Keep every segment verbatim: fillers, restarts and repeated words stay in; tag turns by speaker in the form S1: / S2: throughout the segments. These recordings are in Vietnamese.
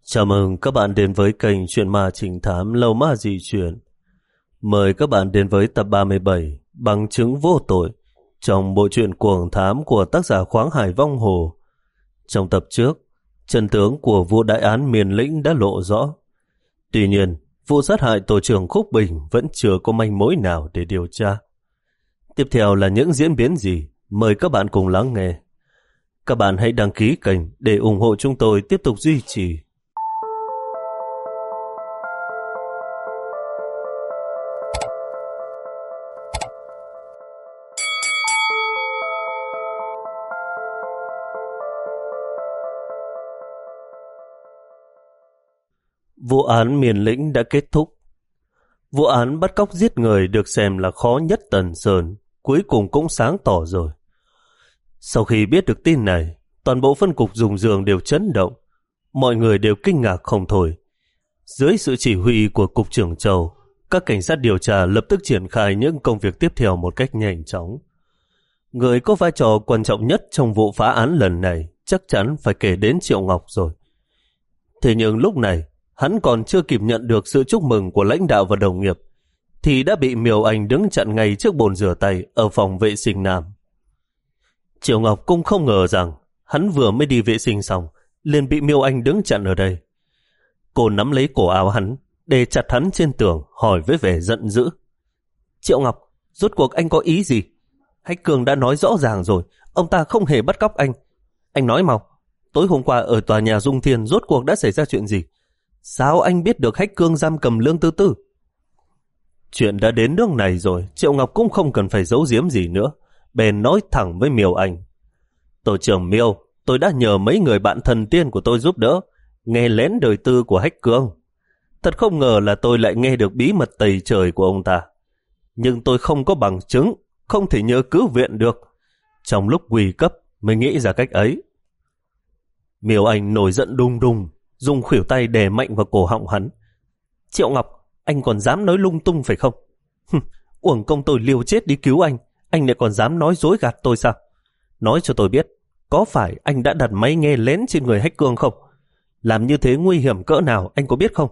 S1: Chào mừng các bạn đến với kênh Chuyện Ma Trinh Thám Lâu Ma Dị Chuyện. Mời các bạn đến với tập ba mươi bảy Bằng chứng vô tội trong bộ truyện cuồng thám của tác giả Khoáng Hải Vong Hồ. Trong tập trước, chân tướng của vụ đại án Miền Lĩnh đã lộ rõ. Tuy nhiên, vụ sát hại tổ trưởng Khúc Bình vẫn chưa có manh mối nào để điều tra. Tiếp theo là những diễn biến gì? Mời các bạn cùng lắng nghe. Các bạn hãy đăng ký kênh để ủng hộ chúng tôi tiếp tục duy trì. Vụ án Miền Lĩnh đã kết thúc. Vụ án bắt cóc giết người được xem là khó nhất Tần Sơn, cuối cùng cũng sáng tỏ rồi. Sau khi biết được tin này, toàn bộ phân cục Dùng Giường đều chấn động. Mọi người đều kinh ngạc không thôi. Dưới sự chỉ huy của Cục trưởng Châu, các cảnh sát điều tra lập tức triển khai những công việc tiếp theo một cách nhanh chóng. Người có vai trò quan trọng nhất trong vụ phá án lần này chắc chắn phải kể đến Triệu Ngọc rồi. Thế nhưng lúc này, hắn còn chưa kịp nhận được sự chúc mừng của lãnh đạo và đồng nghiệp, thì đã bị Miêu Anh đứng chặn ngay trước bồn rửa tay ở phòng vệ sinh nam. Triệu Ngọc cũng không ngờ rằng hắn vừa mới đi vệ sinh xong, liền bị Miêu Anh đứng chặn ở đây. Cô nắm lấy cổ áo hắn, để chặt hắn trên tường, hỏi với vẻ giận dữ. Triệu Ngọc, rốt cuộc anh có ý gì? Hách Cường đã nói rõ ràng rồi, ông ta không hề bắt cóc anh. Anh nói mau, tối hôm qua ở tòa nhà Dung Thiên rốt cuộc đã xảy ra chuyện gì? Sao anh biết được Hách Cương giam cầm Lương Tư Tư? Chuyện đã đến nước này rồi, Triệu Ngọc cũng không cần phải giấu giếm gì nữa. Bèn nói thẳng với Miêu Anh. Tổ trưởng Miêu, tôi đã nhờ mấy người bạn thần tiên của tôi giúp đỡ, nghe lén đời tư của Hách Cương. Thật không ngờ là tôi lại nghe được bí mật tày trời của ông ta. Nhưng tôi không có bằng chứng, không thể nhờ cứu viện được. Trong lúc nguy cấp mới nghĩ ra cách ấy. Miêu Anh nổi giận đùng đùng, dùng khuỷu tay đè mạnh vào cổ họng hắn. Triệu Ngọc, anh còn dám nói lung tung phải không? Uổng công tôi liều chết đi cứu anh, anh lại còn dám nói dối gạt tôi sao? Nói cho tôi biết, có phải anh đã đặt máy nghe lén trên người Hách Cương không? Làm như thế nguy hiểm cỡ nào anh có biết không?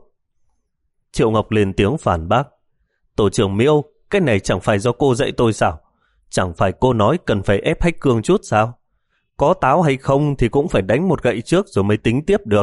S1: Triệu Ngọc lên tiếng phản bác. Tổ trưởng Miêu, cái này chẳng phải do cô dạy tôi sao? Chẳng phải cô nói cần phải ép Hách Cương chút sao? Có táo hay không thì cũng phải đánh một gậy trước rồi mới tính tiếp được.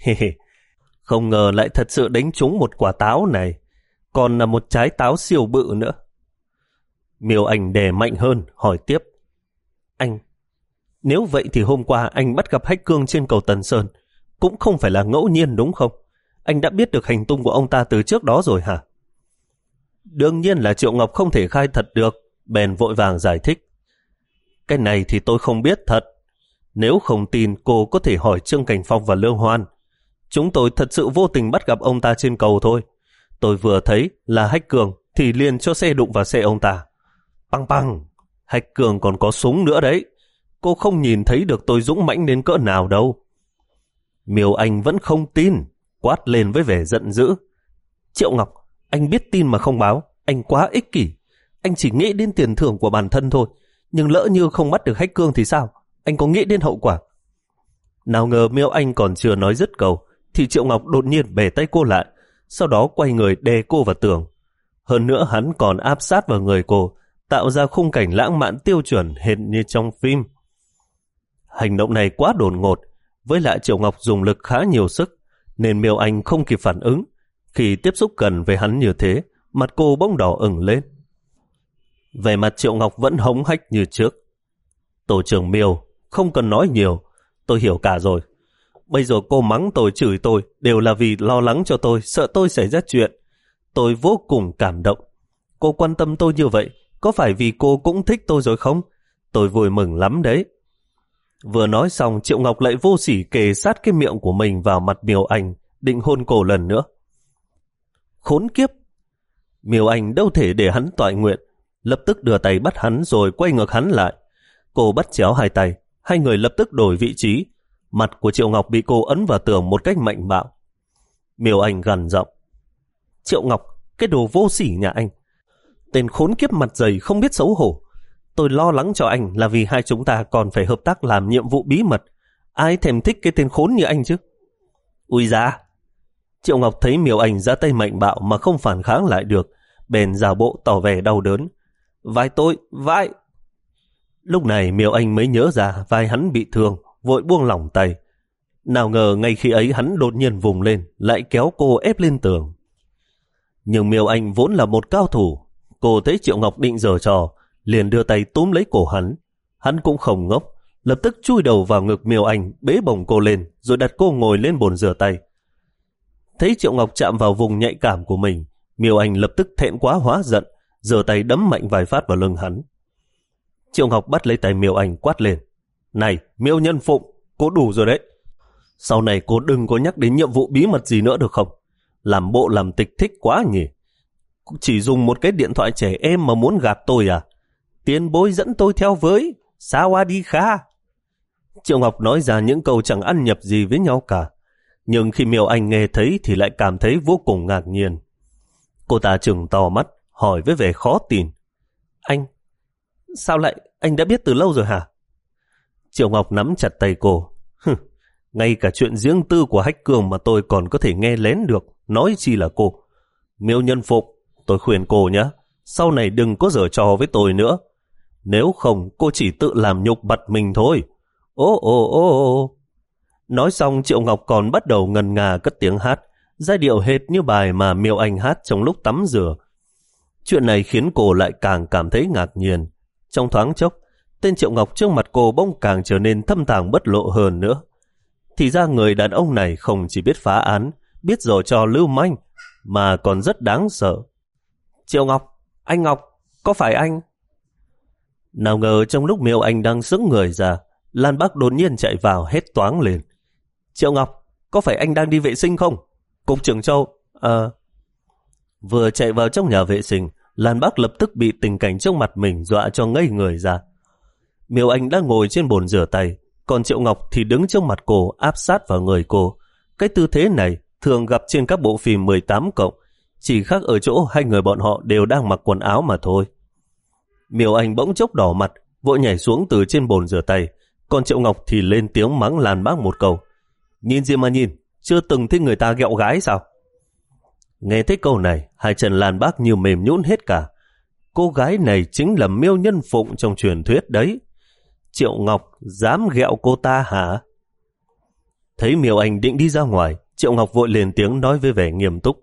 S1: Không ngờ lại thật sự đánh trúng một quả táo này, còn là một trái táo siêu bự nữa. Miêu Anh đè mạnh hơn, hỏi tiếp. Anh, nếu vậy thì hôm qua anh bắt gặp Hách Cương trên cầu Tần Sơn, cũng không phải là ngẫu nhiên đúng không? Anh đã biết được hành tung của ông ta từ trước đó rồi hả? Đương nhiên là Triệu Ngọc không thể khai thật được, bèn vội vàng giải thích. Cái này thì tôi không biết thật. Nếu không tin cô có thể hỏi Trương Cảnh Phong và Lương Hoan. Chúng tôi thật sự vô tình bắt gặp ông ta trên cầu thôi. Tôi vừa thấy là Hách Cường thì liền cho xe đụng vào xe ông ta. Băng băng, Hách Cường còn có súng nữa đấy. Cô không nhìn thấy được tôi dũng mãnh đến cỡ nào đâu. Miêu Anh vẫn không tin, quát lên với vẻ giận dữ. Triệu Ngọc, anh biết tin mà không báo, anh quá ích kỷ. Anh chỉ nghĩ đến tiền thưởng của bản thân thôi. Nhưng lỡ như không bắt được Hách Cương thì sao? Anh có nghĩ đến hậu quả? Nào ngờ Miêu Anh còn chưa nói dứt câu thì Triệu Ngọc đột nhiên bẻ tay cô lại, sau đó quay người đè cô vào tường. Hơn nữa hắn còn áp sát vào người cô, tạo ra khung cảnh lãng mạn tiêu chuẩn hệt như trong phim. Hành động này quá đột ngột, với lại Triệu Ngọc dùng lực khá nhiều sức, nên Miêu Anh không kịp phản ứng. Khi tiếp xúc gần với hắn như thế, mặt cô bỗng đỏ ửng lên. Về mặt Triệu Ngọc vẫn hống hách như trước. Tổ trưởng Miêu, không cần nói nhiều, tôi hiểu cả rồi. Bây giờ cô mắng tôi, chửi tôi đều là vì lo lắng cho tôi, sợ tôi xảy ra chuyện. Tôi vô cùng cảm động. Cô quan tâm tôi như vậy, có phải vì cô cũng thích tôi rồi không? Tôi vui mừng lắm đấy. Vừa nói xong, Triệu Ngọc lại vô sỉ kề sát cái miệng của mình vào mặt Miêu Anh, định hôn cô lần nữa. Khốn kiếp! Miêu Anh đâu thể để hắn toại nguyện, lập tức đưa tay bắt hắn rồi quay ngược hắn lại. Cô bắt chéo hai tay, hai người lập tức đổi vị trí. Mặt của Triệu Ngọc bị cô ấn vào tường một cách mạnh bạo. Miêu Anh gằn giọng. Triệu Ngọc, cái đồ vô sỉ nhà anh. Tên khốn kiếp mặt dày không biết xấu hổ. Tôi lo lắng cho anh là vì hai chúng ta còn phải hợp tác làm nhiệm vụ bí mật. Ai thèm thích cái tên khốn như anh chứ? Ui da! Triệu Ngọc thấy Miêu Anh ra tay mạnh bạo mà không phản kháng lại được, bèn giả bộ tỏ vẻ đau đớn. Vai tôi, vai! Lúc này Miêu Anh mới nhớ ra vai hắn bị thương, vội buông lỏng tay. Nào ngờ ngay khi ấy hắn đột nhiên vùng lên, lại kéo cô ép lên tường. Nhưng Miêu Anh vốn là một cao thủ, cô thấy Triệu Ngọc định giở trò, liền đưa tay túm lấy cổ hắn. Hắn cũng không ngốc, lập tức chui đầu vào ngực Miêu Anh, bế bổng cô lên, rồi đặt cô ngồi lên bồn rửa tay. Thấy Triệu Ngọc chạm vào vùng nhạy cảm của mình, Miêu Anh lập tức thẹn quá hóa giận, giơ tay đấm mạnh vài phát vào lưng hắn. Triệu Ngọc bắt lấy tay Miêu Anh quát lên. Này, Miêu Nhân Phụng, cô đủ rồi đấy. Sau này cô đừng có nhắc đến nhiệm vụ bí mật gì nữa được không? Làm bộ làm tịch thích quá nhỉ. Chỉ dùng một cái điện thoại trẻ em mà muốn gạt tôi à? Tiền bối dẫn tôi theo với, sao đi kha. Triệu Ngọc nói ra những câu chẳng ăn nhập gì với nhau cả. Nhưng khi Miêu Anh nghe thấy thì lại cảm thấy vô cùng ngạc nhiên. Cô ta trừng to mắt, hỏi với vẻ khó tin. Anh, sao lại, anh đã biết từ lâu rồi hả? Triệu Ngọc nắm chặt tay cô. Ngay cả chuyện riêng tư của Hách Cường mà tôi còn có thể nghe lén được, nói chi là cô. Miêu Nhân Phục, tôi khuyên cô nhé, sau này đừng có giở trò với tôi nữa. Nếu không, cô chỉ tự làm nhục bặt mình thôi. Ô ô ô ô. Nói xong Triệu Ngọc còn bắt đầu ngần ngà cất tiếng hát, giai điệu hệt như bài mà Miêu Anh hát trong lúc tắm rửa. Chuyện này khiến cô lại càng cảm thấy ngạc nhiên. Trong thoáng chốc, tên Triệu Ngọc trước mặt cô bỗng càng trở nên thâm tàng bất lộ hơn nữa. Thì ra người đàn ông này không chỉ biết phá án, biết giở trò lưu manh, mà còn rất đáng sợ. Triệu Ngọc, anh Ngọc, có phải anh? Nào ngờ trong lúc Miêu Anh đang sững người ra, Lan Bắc đột nhiên chạy vào hét toáng lên. Triệu Ngọc, có phải anh đang đi vệ sinh không? Cục trưởng Châu, à... Vừa chạy vào trong nhà vệ sinh, Lan Bắc lập tức bị tình cảnh trước mặt mình dọa cho ngây người ra. Miêu Anh đang ngồi trên bồn rửa tay, còn Triệu Ngọc thì đứng trước mặt cô áp sát vào người cô. Cái tư thế này thường gặp trên các bộ phim mười tám cộng, chỉ khác ở chỗ hai người bọn họ đều đang mặc quần áo mà thôi. Miêu Anh bỗng chốc đỏ mặt, vội nhảy xuống từ trên bồn rửa tay, còn Triệu Ngọc thì lên tiếng mắng Lan Bác một câu. Nhìn gì mà nhìn, chưa từng thấy người ta ghẹo gái sao? Nghe thấy câu này, hai chân Lan Bác như mềm nhũn hết cả. Cô gái này chính là Miêu Nhân Phụng trong truyền thuyết đấy. Triệu Ngọc dám ghẹo cô ta hả? Thấy Miêu Anh định đi ra ngoài, Triệu Ngọc vội lên tiếng nói với vẻ nghiêm túc.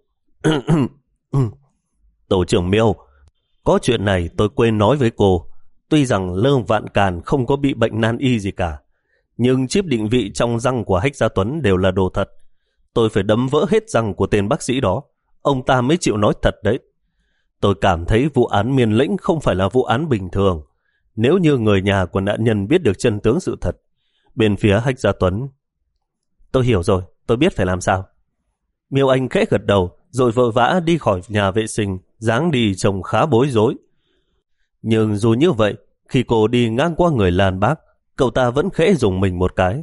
S1: Tổ trưởng Miêu, có chuyện này tôi quên nói với cô. Tuy rằng Lương Vạn Càn không có bị bệnh nan y gì cả, nhưng chip định vị trong răng của Hách Gia Tuấn đều là đồ thật. Tôi phải đấm vỡ hết răng của tên bác sĩ đó, ông ta mới chịu nói thật đấy. Tôi cảm thấy vụ án Miền Lĩnh không phải là vụ án bình thường. Nếu như người nhà của nạn nhân biết được chân tướng sự thật, bên phía Hách Gia Tuấn... Tôi hiểu rồi, tôi biết phải làm sao. Miêu Anh khẽ gật đầu, rồi vội vã đi khỏi nhà vệ sinh, dáng đi trông khá bối rối. Nhưng dù như vậy, khi cô đi ngang qua người Lan Bác, cậu ta vẫn khẽ dùng mình một cái.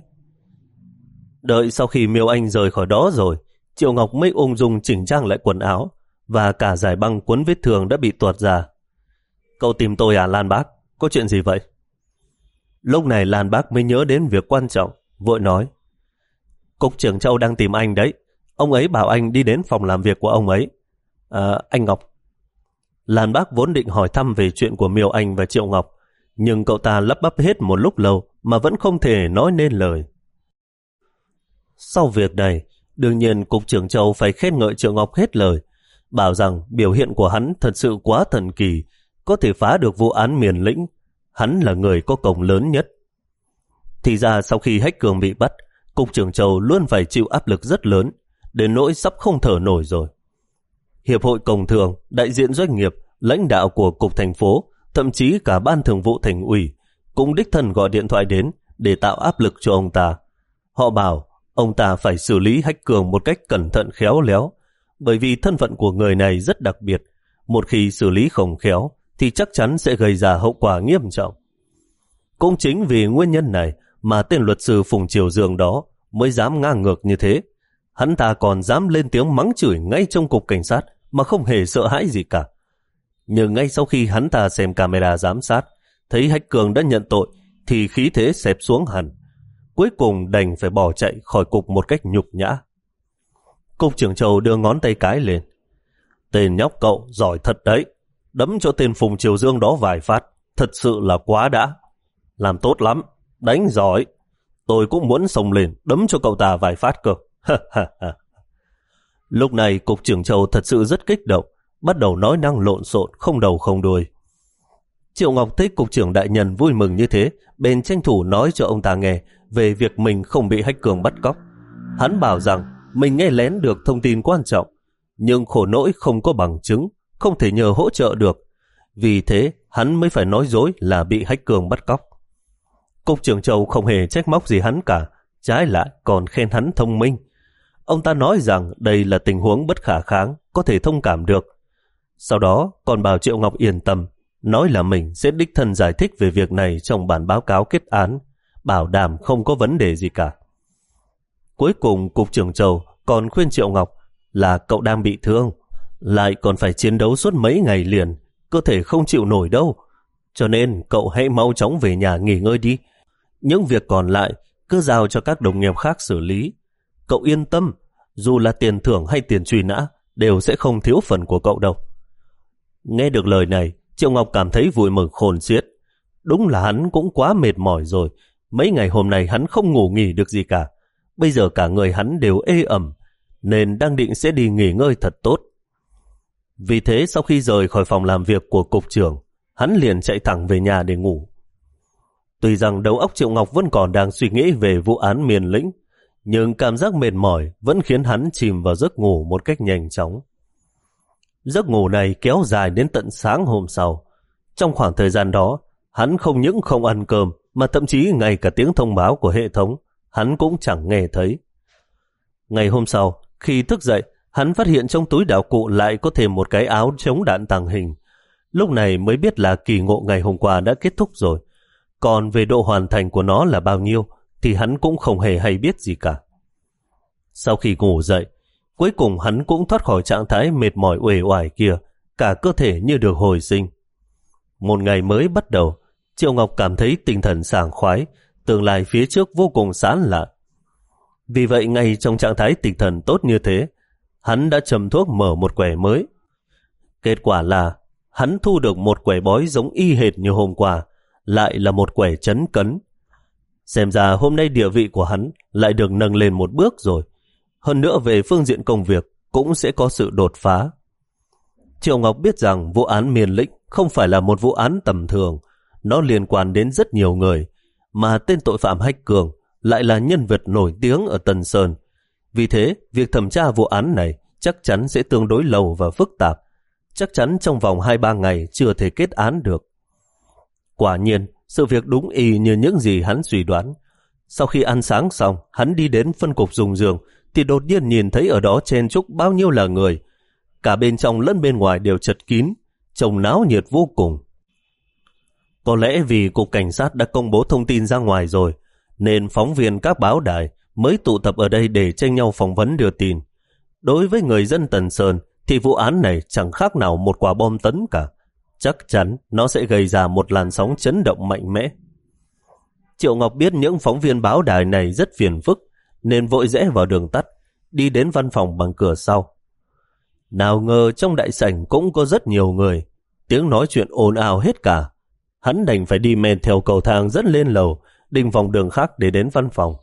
S1: Đợi sau khi Miêu Anh rời khỏi đó rồi, Triệu Ngọc mới ung dung chỉnh trang lại quần áo, và cả dải băng cuốn vết thương đã bị tuột ra. Cậu tìm tôi à Lan Bác? Có chuyện gì vậy? Lúc này Lan Bác mới nhớ đến việc quan trọng, vội nói. Cục trưởng Châu đang tìm anh đấy. Ông ấy bảo anh đi đến phòng làm việc của ông ấy. À, anh Ngọc. Lan Bác vốn định hỏi thăm về chuyện của Miêu Anh và Triệu Ngọc, nhưng cậu ta lắp bắp hết một lúc lâu mà vẫn không thể nói nên lời. Sau việc này, đương nhiên Cục trưởng Châu phải khen ngợi Triệu Ngọc hết lời, bảo rằng biểu hiện của hắn thật sự quá thần kỳ, có thể phá được vụ án Miền Lĩnh. Hắn là người có công lớn nhất. Thì ra sau khi Hách Cường bị bắt, Cục trưởng Châu luôn phải chịu áp lực rất lớn, đến nỗi sắp không thở nổi rồi. Hiệp hội Công Thương, đại diện doanh nghiệp, lãnh đạo của Cục thành phố, thậm chí cả Ban Thường vụ Thành ủy cũng đích thân gọi điện thoại đến để tạo áp lực cho ông ta. Họ bảo ông ta phải xử lý Hách Cường một cách cẩn thận khéo léo, bởi vì thân phận của người này rất đặc biệt. Một khi xử lý không khéo thì chắc chắn sẽ gây ra hậu quả nghiêm trọng. Cũng chính vì nguyên nhân này mà tên luật sư Phùng Triều Dương đó mới dám ngang ngược như thế. Hắn ta còn dám lên tiếng mắng chửi ngay trong cục cảnh sát mà không hề sợ hãi gì cả. Nhưng ngay sau khi hắn ta xem camera giám sát, thấy Hách Cường đã nhận tội thì khí thế xẹp xuống hẳn. Cuối cùng đành phải bỏ chạy khỏi cục một cách nhục nhã. Cục trưởng Châu đưa ngón tay cái lên. Tên nhóc cậu giỏi thật đấy. Đấm cho tên Phùng Triều Dương đó vài phát. Thật sự là quá đã. Làm tốt lắm. Đánh giỏi. Tôi cũng muốn xông lên đấm cho cậu ta vài phát cơ. Lúc này Cục trưởng Châu thật sự rất kích động, bắt đầu nói năng lộn xộn, không đầu không đuôi. Triệu Ngọc thấy Cục trưởng đại nhân vui mừng như thế, bèn tranh thủ nói cho ông ta nghe về việc mình không bị Hách Cường bắt cóc. Hắn bảo rằng mình nghe lén được thông tin quan trọng, nhưng khổ nỗi không có bằng chứng, không thể nhờ hỗ trợ được. Vì thế hắn mới phải nói dối là bị Hách Cường bắt cóc. Cục trưởng Châu không hề trách móc gì hắn cả, trái lại còn khen hắn thông minh. Ông ta nói rằng đây là tình huống bất khả kháng, có thể thông cảm được. Sau đó còn bảo Triệu Ngọc yên tâm, nói là mình sẽ đích thân giải thích về việc này trong bản báo cáo kết án, bảo đảm không có vấn đề gì cả. Cuối cùng Cục trưởng Châu còn khuyên Triệu Ngọc là cậu đang bị thương, lại còn phải chiến đấu suốt mấy ngày liền, cơ thể không chịu nổi đâu. Cho nên cậu hãy mau chóng về nhà nghỉ ngơi đi. Những việc còn lại cứ giao cho các đồng nghiệp khác xử lý. Cậu yên tâm, dù là tiền thưởng hay tiền truy nã đều sẽ không thiếu phần của cậu đâu. Nghe được lời này, Triệu Ngọc cảm thấy vui mừng khôn xiết. Đúng là hắn cũng quá mệt mỏi rồi. Mấy ngày hôm nay hắn không ngủ nghỉ được gì cả. Bây giờ cả người hắn đều ê ẩm, nên đang định sẽ đi nghỉ ngơi thật tốt. Vì thế sau khi rời khỏi phòng làm việc của cục trưởng, hắn liền chạy thẳng về nhà để ngủ. Tuy rằng đầu óc Triệu Ngọc vẫn còn đang suy nghĩ về vụ án Miền Lĩnh, nhưng cảm giác mệt mỏi vẫn khiến hắn chìm vào giấc ngủ một cách nhanh chóng. Giấc ngủ này kéo dài đến tận sáng hôm sau. Trong khoảng thời gian đó, hắn không những không ăn cơm, mà thậm chí ngay cả tiếng thông báo của hệ thống, hắn cũng chẳng nghe thấy. Ngày hôm sau, khi thức dậy, hắn phát hiện trong túi đạo cụ lại có thêm một cái áo chống đạn tàng hình. Lúc này mới biết là kỳ ngộ ngày hôm qua đã kết thúc rồi. Còn về độ hoàn thành của nó là bao nhiêu thì hắn cũng không hề hay biết gì cả. Sau khi ngủ dậy, cuối cùng hắn cũng thoát khỏi trạng thái mệt mỏi uể oải kia, cả cơ thể như được hồi sinh. Một ngày mới bắt đầu, Triệu Ngọc cảm thấy tinh thần sảng khoái, tương lai phía trước vô cùng sáng lạ. Vì vậy ngay trong trạng thái tinh thần tốt như thế, hắn đã châm thuốc mở một quẻ mới. Kết quả là hắn thu được một quẻ bói giống y hệt như hôm qua, lại là một quẻ trấn cấn. Xem ra hôm nay địa vị của hắn lại được nâng lên một bước rồi. Hơn nữa về phương diện công việc cũng sẽ có sự đột phá. Triệu Ngọc biết rằng vụ án Miền Lĩnh không phải là một vụ án tầm thường, nó liên quan đến rất nhiều người, mà tên tội phạm Hách Cường lại là nhân vật nổi tiếng ở Tân Sơn. Vì thế, việc thẩm tra vụ án này chắc chắn sẽ tương đối lâu và phức tạp, chắc chắn trong vòng hai ba ngày chưa thể kết án được. Quả nhiên, sự việc đúng y như những gì hắn suy đoán. Sau khi ăn sáng xong, hắn đi đến phân cục dùng giường, thì đột nhiên nhìn thấy ở đó chen chúc bao nhiêu là người. Cả bên trong lẫn bên ngoài đều chật kín, trông náo nhiệt vô cùng. Có lẽ vì cục cảnh sát đã công bố thông tin ra ngoài rồi, nên phóng viên các báo đài mới tụ tập ở đây để tranh nhau phỏng vấn đưa tin. Đối với người dân Tần Sơn thì vụ án này chẳng khác nào một quả bom tấn cả. Chắc chắn nó sẽ gây ra một làn sóng chấn động mạnh mẽ. Triệu Ngọc biết những phóng viên báo đài này rất phiền phức, nên vội rẽ vào đường tắt, đi đến văn phòng bằng cửa sau. Nào ngờ trong đại sảnh cũng có rất nhiều người, tiếng nói chuyện ồn ào hết cả. Hắn đành phải đi men theo cầu thang dẫn lên lầu, định vòng đường khác để đến văn phòng.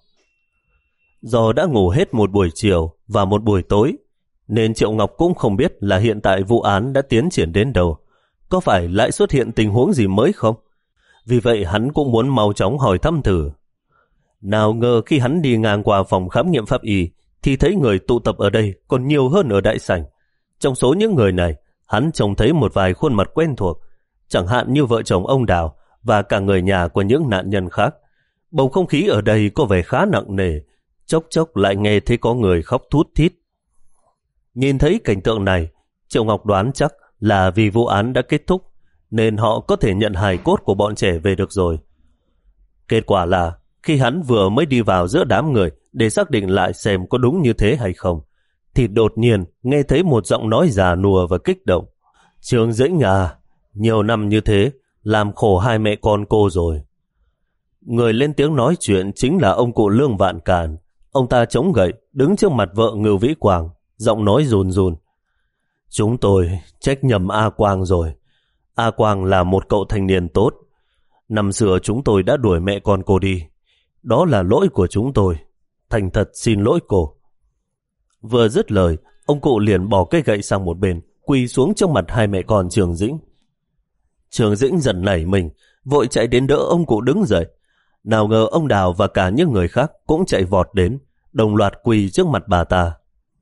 S1: Do đã ngủ hết một buổi chiều và một buổi tối, nên Triệu Ngọc cũng không biết là hiện tại vụ án đã tiến triển đến đâu, có phải lại xuất hiện tình huống gì mới không? Vì vậy hắn cũng muốn mau chóng hỏi thăm thử. Nào ngờ khi hắn đi ngang qua phòng khám nghiệm pháp y thì thấy người tụ tập ở đây còn nhiều hơn ở đại sảnh. Trong số những người này, hắn trông thấy một vài khuôn mặt quen thuộc, chẳng hạn như vợ chồng ông Đào và cả người nhà của những nạn nhân khác. Bầu không khí ở đây có vẻ khá nặng nề, chốc chốc lại nghe thấy có người khóc thút thít. Nhìn thấy cảnh tượng này, Triệu Ngọc đoán chắc là vì vụ án đã kết thúc, nên họ có thể nhận hài cốt của bọn trẻ về được rồi. Kết quả là khi hắn vừa mới đi vào giữa đám người để xác định lại xem có đúng như thế hay không, thì đột nhiên nghe thấy một giọng nói già nua và kích động. Trương Dĩnh à, nhiều năm như thế, làm khổ hai mẹ con cô rồi. Người lên tiếng nói chuyện chính là ông cụ Lương Vạn Càn. Ông ta chống gậy, đứng trước mặt vợ Ngưu Vĩ Quang, giọng nói run run. Chúng tôi trách nhầm A Quang rồi. A Quang là một cậu thanh niên tốt. Năm xưa chúng tôi đã đuổi mẹ con cô đi. Đó là lỗi của chúng tôi. Thành thật xin lỗi cô. Vừa dứt lời, ông cụ liền bỏ cây gậy sang một bên, quỳ xuống trước mặt hai mẹ con Trường Dĩnh. Trường Dĩnh giận nảy mình, vội chạy đến đỡ ông cụ đứng dậy. Nào ngờ ông Đào và cả những người khác cũng chạy vọt đến, đồng loạt quỳ trước mặt bà ta.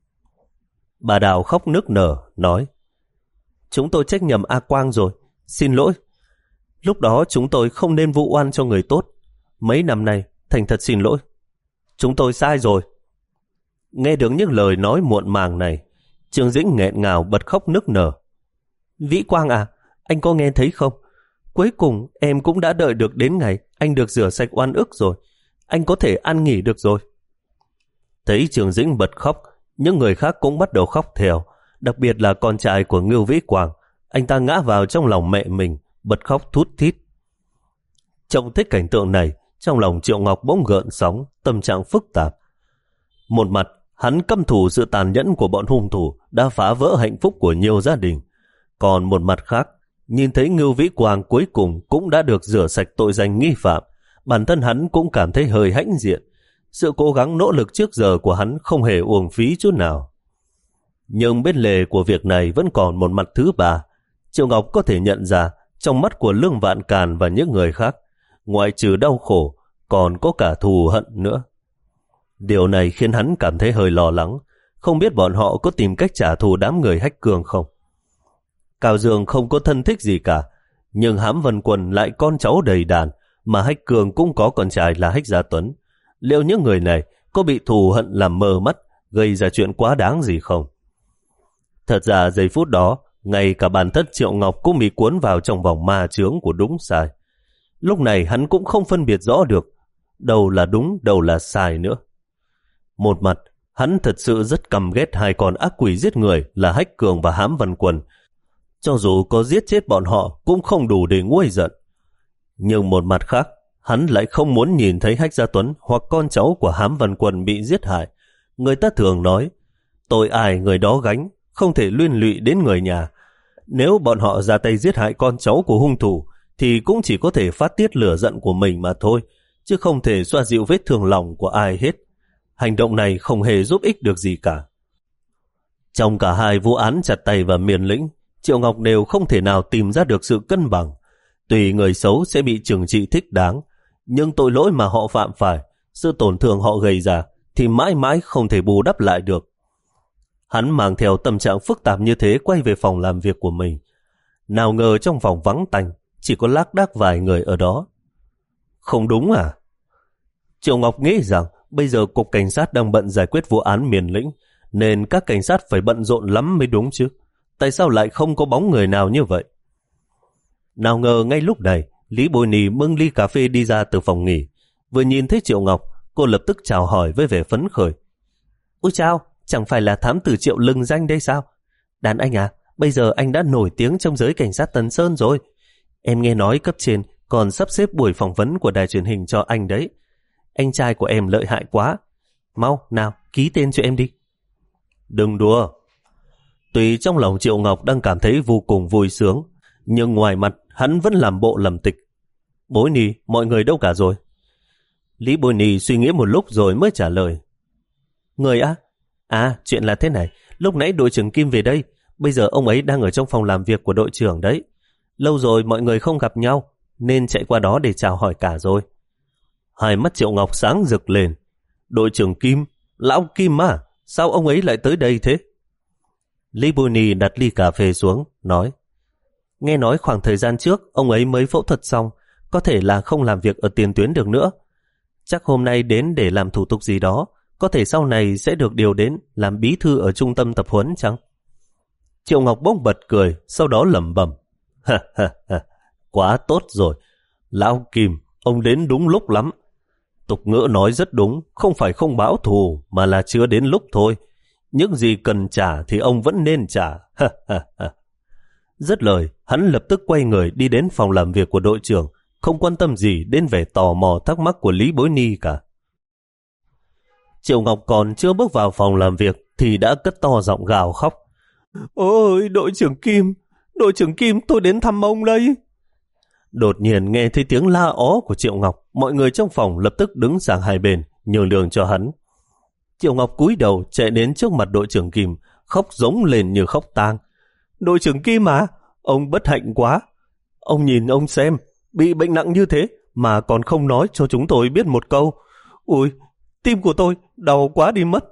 S1: Bà Đào khóc nức nở, nói: Chúng tôi trách nhầm A Quang rồi, xin lỗi. Lúc đó chúng tôi không nên vu oan cho người tốt. Mấy năm nay, thành thật xin lỗi. Chúng tôi sai rồi. Nghe được những lời nói muộn màng này, Trường Dĩnh nghẹn ngào bật khóc nức nở. Vĩ Quang à, anh có nghe thấy không? Cuối cùng em cũng đã đợi được đến ngày anh được rửa sạch oan ức rồi. Anh có thể ăn nghỉ được rồi. Thấy Trường Dĩnh bật khóc, những người khác cũng bắt đầu khóc theo, đặc biệt là con trai của Ngưu Vĩ Quang. Anh ta ngã vào trong lòng mẹ mình, bật khóc thút thít. Trông thấy cảnh tượng này, trong lòng Triệu Ngọc bỗng gợn sóng, tâm trạng phức tạp. Một mặt, hắn căm thù sự tàn nhẫn của bọn hung thủ đã phá vỡ hạnh phúc của nhiều gia đình. Còn một mặt khác, nhìn thấy Ngưu Vĩ Quang cuối cùng cũng đã được rửa sạch tội danh nghi phạm, bản thân hắn cũng cảm thấy hơi hãnh diện. Sự cố gắng nỗ lực trước giờ của hắn không hề uổng phí chút nào. Nhưng bên lề của việc này vẫn còn một mặt thứ ba. Triệu Ngọc có thể nhận ra trong mắt của Lương Vạn Càn và những người khác, ngoại trừ đau khổ, còn có cả thù hận nữa. Điều này khiến hắn cảm thấy hơi lo lắng, không biết bọn họ có tìm cách trả thù đám người Hách Cường không. Cao Dương không có thân thích gì cả, nhưng Hám Vân Quân lại con cháu đầy đàn, mà Hách Cường cũng có con trai là Hách Gia Tuấn. Liệu những người này có bị thù hận làm mờ mắt, gây ra chuyện quá đáng gì không? Thật ra giây phút đó, ngay cả bản thân Triệu Ngọc cũng bị cuốn vào trong vòng ma chướng của đúng sai. Lúc này hắn cũng không phân biệt rõ được đâu là đúng, đâu là sai nữa. Một mặt, hắn thật sự rất căm ghét hai con ác quỷ giết người là Hách Cường và Hám Văn Quân. Cho dù có giết chết bọn họ cũng không đủ để nguôi giận. Nhưng một mặt khác, hắn lại không muốn nhìn thấy Hách Gia Tuấn hoặc con cháu của Hám Văn Quân bị giết hại. Người ta thường nói, tội ai người đó gánh, không thể liên lụy đến người nhà. Nếu bọn họ ra tay giết hại con cháu của hung thủ, thì cũng chỉ có thể phát tiết lửa giận của mình mà thôi, chứ không thể xoa dịu vết thương lòng của ai hết. Hành động này không hề giúp ích được gì cả. Trong cả hai vụ án Chặt Tay và Miền Lĩnh, Triệu Ngọc đều không thể nào tìm ra được sự cân bằng. Tùy người xấu sẽ bị trừng trị thích đáng, nhưng tội lỗi mà họ phạm phải, sự tổn thương họ gây ra, thì mãi mãi không thể bù đắp lại được. Hắn mang theo tâm trạng phức tạp như thế quay về phòng làm việc của mình. Nào ngờ trong phòng vắng tanh, chỉ có lác đác vài người ở đó. Không đúng à? Triệu Ngọc nghĩ rằng bây giờ cục cảnh sát đang bận giải quyết vụ án Miền Lĩnh, nên các cảnh sát phải bận rộn lắm mới đúng chứ. Tại sao lại không có bóng người nào như vậy? Nào ngờ ngay lúc này, Lý Bồi Nì bưng ly cà phê đi ra từ phòng nghỉ. Vừa nhìn thấy Triệu Ngọc, cô lập tức chào hỏi với vẻ phấn khởi. Ôi chao, chẳng phải là thám tử Triệu lừng danh đây sao? Đàn anh à, bây giờ anh đã nổi tiếng trong giới cảnh sát Tần Sơn rồi. Em nghe nói cấp trên còn sắp xếp buổi phỏng vấn của đài truyền hình cho anh đấy. Anh trai của em lợi hại quá. Mau, nào, ký tên cho em đi. Đừng đùa. Tuy trong lòng Triệu Ngọc đang cảm thấy vô cùng vui sướng, nhưng ngoài mặt hắn vẫn làm bộ làm tịch. Bối Nì, mọi người đâu cả rồi? Lý Bồi Nì suy nghĩ một lúc rồi mới trả lời. Người á? À, chuyện là thế này. Lúc nãy đội trưởng Kim về đây. Bây giờ ông ấy đang ở trong phòng làm việc của đội trưởng đấy. Lâu rồi mọi người không gặp nhau, nên chạy qua đó để chào hỏi cả rồi. Hai mắt Triệu Ngọc sáng rực lên. Đội trưởng Kim? Lão Kim à? Sao ông ấy lại tới đây thế? Lý Bồi Nì đặt ly cà phê xuống, nói. Nghe nói khoảng thời gian trước ông ấy mới phẫu thuật xong, có thể là không làm việc ở tiền tuyến được nữa. Chắc hôm nay đến để làm thủ tục gì đó, có thể sau này sẽ được điều đến làm bí thư ở trung tâm tập huấn chăng? Triệu Ngọc bỗng bật cười, sau đó lẩm bẩm. Ha ha ha, quá tốt rồi. Lão Kim, ông đến đúng lúc lắm. Tục ngữ nói rất đúng, không phải không báo thù, mà là chưa đến lúc thôi. Những gì cần trả thì ông vẫn nên trả. Ha ha ha. Dứt lời, hắn lập tức quay người đi đến phòng làm việc của đội trưởng, không quan tâm gì đến vẻ tò mò thắc mắc của Lý Bối Ni cả. Triệu Ngọc còn chưa bước vào phòng làm việc thì đã cất to giọng gào khóc. Ôi, đội trưởng Kim, đội trưởng Kim, tôi đến thăm ông đây. Đột nhiên nghe thấy tiếng la ó của Triệu Ngọc, mọi người trong phòng lập tức đứng sang hai bên, nhường đường cho hắn. Triệu Ngọc cúi đầu chạy đến trước mặt đội trưởng Kim, khóc giống lên như khóc tang. Đội trưởng Kim à, ông bất hạnh quá. Ông nhìn ông xem, bị bệnh nặng như thế mà còn không nói cho chúng tôi biết một câu. Ôi, tim của tôi đau quá đi mất.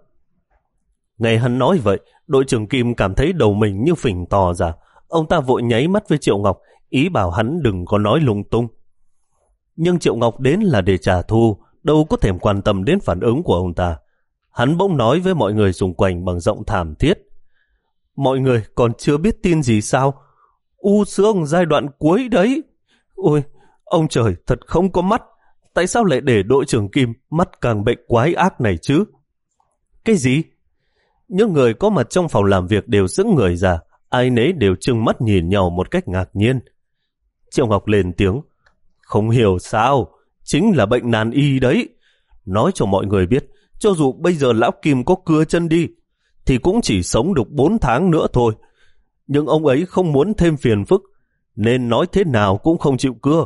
S1: Ngày hắn nói vậy, đội trưởng Kim cảm thấy đầu mình như phình to ra. Ông ta vội nháy mắt với Triệu Ngọc, ý bảo hắn đừng có nói lung tung. Nhưng Triệu Ngọc đến là để trả thù, đâu có thèm quan tâm đến phản ứng của ông ta. Hắn bỗng nói với mọi người xung quanh bằng giọng thảm thiết. Mọi người còn chưa biết tin gì sao? U xương giai đoạn cuối đấy. Ôi, ông trời thật không có mắt. Tại sao lại để đội trưởng Kim mắt càng bệnh quái ác này chứ? Cái gì? Những người có mặt trong phòng làm việc đều sững người ra, ai nấy đều trừng mắt nhìn nhau một cách ngạc nhiên. Triệu Ngọc lên tiếng. Không hiểu sao, chính là bệnh nan y đấy. Nói cho mọi người biết, cho dù bây giờ lão Kim có cưa chân đi, thì cũng chỉ sống được bốn tháng nữa thôi. Nhưng ông ấy không muốn thêm phiền phức, nên nói thế nào cũng không chịu cưa.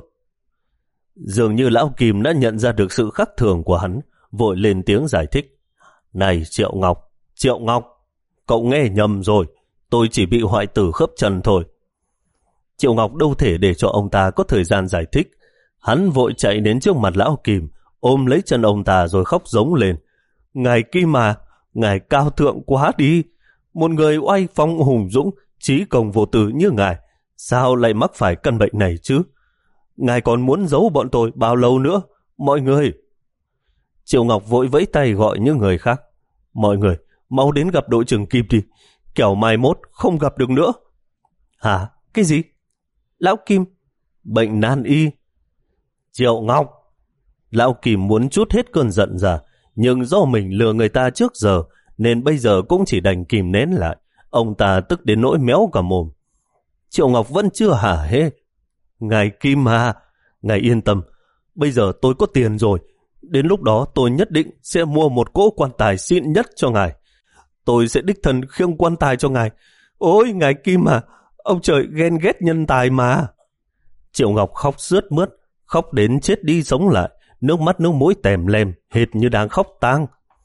S1: Dường như lão Kim đã nhận ra được sự khác thường của hắn, vội lên tiếng giải thích. Này Triệu Ngọc, Triệu Ngọc, cậu nghe nhầm rồi, tôi chỉ bị hoại tử khớp chân thôi. Triệu Ngọc đâu thể để cho ông ta có thời gian giải thích. Hắn vội chạy đến trước mặt lão Kim, ôm lấy chân ông ta rồi khóc giống lên. Ngài Kim à, ngài cao thượng quá đi. Một người oai phong hùng dũng, trí công vô tư như ngài, sao lại mắc phải căn bệnh này chứ? Ngài còn muốn giấu bọn tôi bao lâu nữa? Mọi người! Triệu Ngọc vội vẫy tay gọi những người khác. Mọi người, mau đến gặp đội trưởng Kim đi, kẻo mai mốt không gặp được nữa. Hả? Cái gì? Lão Kim? Bệnh nan y? Triệu Ngọc! Lão Kim muốn trút hết cơn giận ra, nhưng do mình lừa người ta trước giờ, nên bây giờ cũng chỉ đành kìm nén lại. Ông ta tức đến nỗi méo cả mồm. Triệu Ngọc vẫn chưa hả hê. Ngài Kim à, ngài yên tâm, bây giờ tôi có tiền rồi. Đến lúc đó tôi nhất định sẽ mua một cỗ quan tài xịn nhất cho ngài. Tôi sẽ đích thân khiêng quan tài cho ngài. Ôi ngài Kim à, ông trời ghen ghét nhân tài mà. Triệu Ngọc khóc sướt mướt, khóc đến chết đi sống lại, nước mắt nước mũi tèm lem, hệt như đang khóc tang.